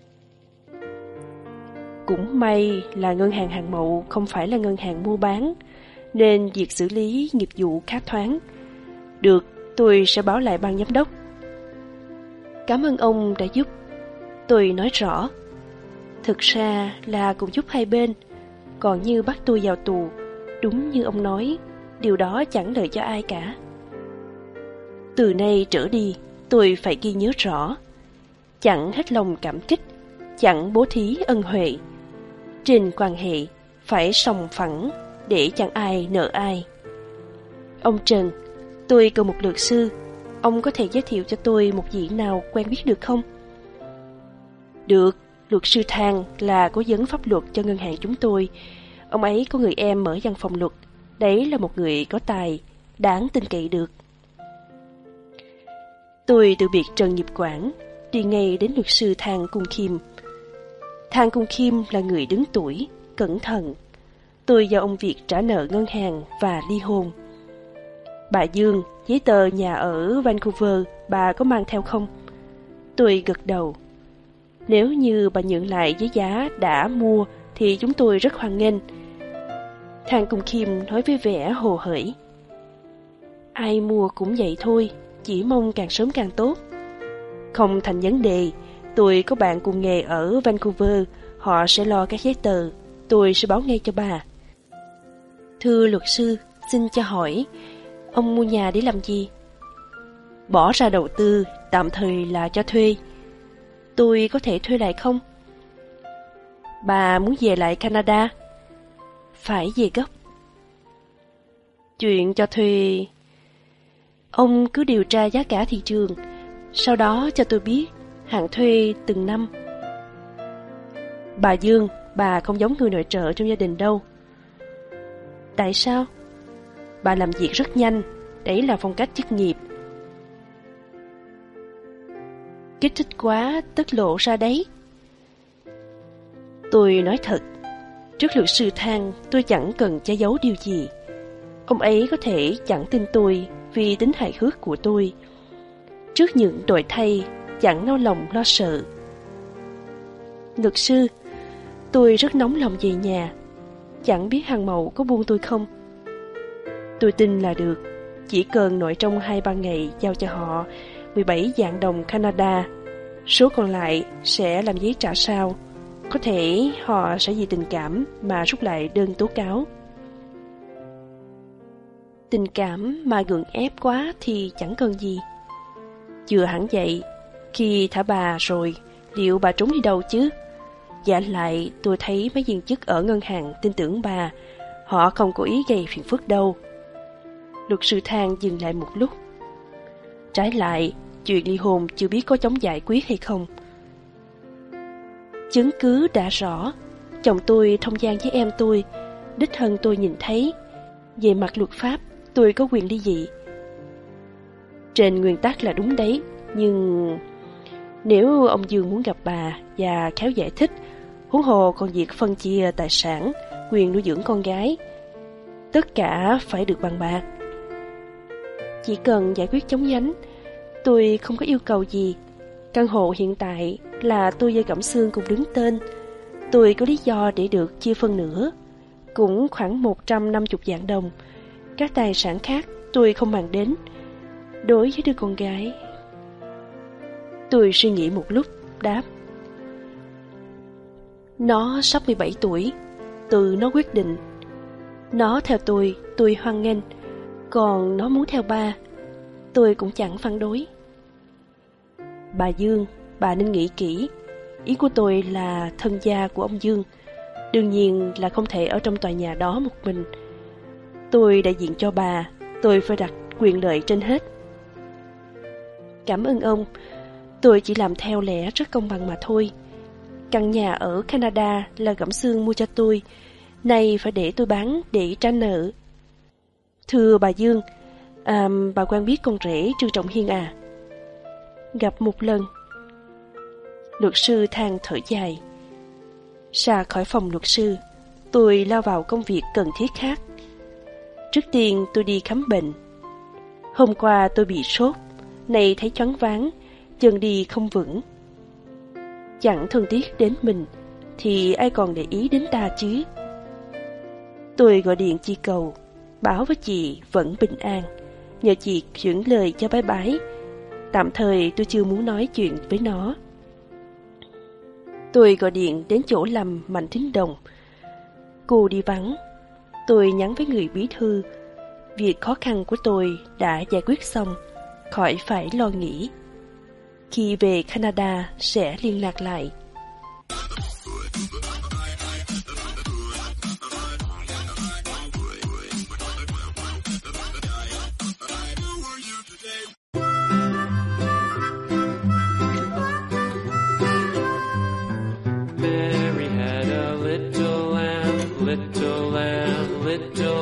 Cũng may là ngân hàng Hằng Mậu không phải là ngân hàng mua bán, nên việc xử lý nghiệp vụ khá thoáng. Được, tôi sẽ báo lại ban giám đốc. Cảm ơn ông đã giúp. Tôi nói rõ. Thực ra là cũng giúp hai bên. Còn như bắt tôi vào tù, đúng như ông nói, điều đó chẳng lợi cho ai cả. Từ nay trở đi, tôi phải ghi nhớ rõ. Chẳng hết lòng cảm kích, chẳng bố thí ân huệ. Trên quan hệ phải sòng phẳng để chẳng ai nợ ai. Ông Trần, tôi cần một luật sư. Ông có thể giới thiệu cho tôi một vị nào quen biết được không? Được, luật sư Thang là cố vấn pháp luật cho ngân hàng chúng tôi. Ông ấy có người em mở văn phòng luật. Đấy là một người có tài, đáng tin cậy được. Tôi từ biệt Trần Nghiệp Quảng, đi ngay đến luật sư Thang Cung Khiêm. Thang Cung Khiêm là người đứng tuổi, cẩn thận. Tôi giao ông việc trả nợ ngân hàng và ly hôn. Bà Dương, giấy tờ nhà ở Vancouver bà có mang theo không? Tôi gật đầu. Nếu như bà nhượng lại với giá đã mua thì chúng tôi rất hoan nghênh. Thang Cung Khiêm nói với vẻ hồ hởi. Ai mua cũng vậy thôi, chỉ mong càng sớm càng tốt. Không thành vấn đề, tôi có bạn cùng nghề ở Vancouver, họ sẽ lo các giấy tờ, tôi sẽ báo ngay cho bà. Thưa luật sư, xin cho hỏi, ông mua nhà để làm gì? Bỏ ra đầu tư, tạm thời là cho thuê. Tôi có thể thuê lại không? Bà muốn về lại Canada? Phải về gấp. Chuyện cho thuê... Ông cứ điều tra giá cả thị trường, sau đó cho tôi biết hạn thuê từng năm. Bà Dương, bà không giống người nội trợ trong gia đình đâu. Tại sao? Bà làm việc rất nhanh, đấy là phong cách chức nghiệp. Kích thích quá, tất lộ ra đấy. Tôi nói thật, trước luật sư Thang tôi chẳng cần che giấu điều gì. Ông ấy có thể chẳng tin tôi vì tính hài hước của tôi. Trước những đổi thay, chẳng nao lòng lo sợ. Luật sư, tôi rất nóng lòng về nhà. chẳng biết hàng mậu có buông tôi không. Tôi tin là được, chỉ cần nội trong 2-3 ngày giao cho họ 17 vạn đồng Canada, số còn lại sẽ làm giấy trả sau. Có thể họ sẽ vì tình cảm mà rút lại đơn tố cáo. Tình cảm mà gượng ép quá thì chẳng cần gì. Chưa hẳn vậy, khi thả bà rồi, liệu bà trốn đi đâu chứ? Giả lại tôi thấy mấy viên chức ở ngân hàng tin tưởng bà, họ không có ý gây phiền phức đâu. Luật sư Thang dừng lại một lúc. Trái lại, chuyện ly hôn chưa biết có chống giải quyết hay không. Chứng cứ đã rõ, chồng tôi thông gian với em tôi, đích thân tôi nhìn thấy. Về mặt luật pháp, tôi có quyền ly dị. Trên nguyên tắc là đúng đấy, nhưng nếu ông Dương muốn gặp bà và khéo giải thích, huống hồ còn việc phân chia tài sản, quyền nuôi dưỡng con gái, tất cả phải được bàn bạc. Chỉ cần giải quyết chống nhánh, tôi không có yêu cầu gì. Căn hộ hiện tại là tôi với Cẩm Sương cùng đứng tên. Tôi có lý do để được chia phân nửa, cũng khoảng 150 vạn đồng. Các tài sản khác tôi không màng đến. Đối với đứa con gái, tôi suy nghĩ một lúc, đáp: nó sắp 17 tuổi, tự nó quyết định. Nó theo tôi hoan nghênh. Còn nó muốn theo ba, tôi cũng chẳng phản đối. Bà Dương, bà nên nghĩ kỹ. Ý của tôi là thân gia của ông Dương, đương nhiên là không thể ở trong tòa nhà đó một mình. Tôi đại diện cho bà, tôi phải đặt quyền lợi trên hết. Cảm ơn ông, tôi chỉ làm theo lẽ rất công bằng mà thôi. Căn nhà ở Canada là Cẩm Sương mua cho tôi, nay phải để tôi bán để trả nợ. Thưa bà Dương, bà quen biết con rể Trương Trọng Hiên à? Gặp một lần. Luật sư Thang thở dài. Ra khỏi phòng luật sư, tôi lao vào công việc cần thiết khác. Trước tiên tôi đi khám bệnh. Hôm qua tôi bị sốt, nay thấy choáng váng, chân đi không vững. Chẳng thương tiếc đến mình thì ai còn để ý đến ta chứ. Tôi gọi điện chi cầu, báo với chị vẫn bình an, nhờ chị chuyển lời cho bái bái. Tạm thời tôi chưa muốn nói chuyện với nó. Tôi gọi điện đến chỗ làm Mạnh Thính Đồng. Cô đi vắng. Tôi nhắn với người bí thư, việc khó khăn của tôi đã giải quyết xong, khỏi phải lo nghĩ. Khi về Canada sẽ liên lạc lại. Mary had a little lamb, little lamb, little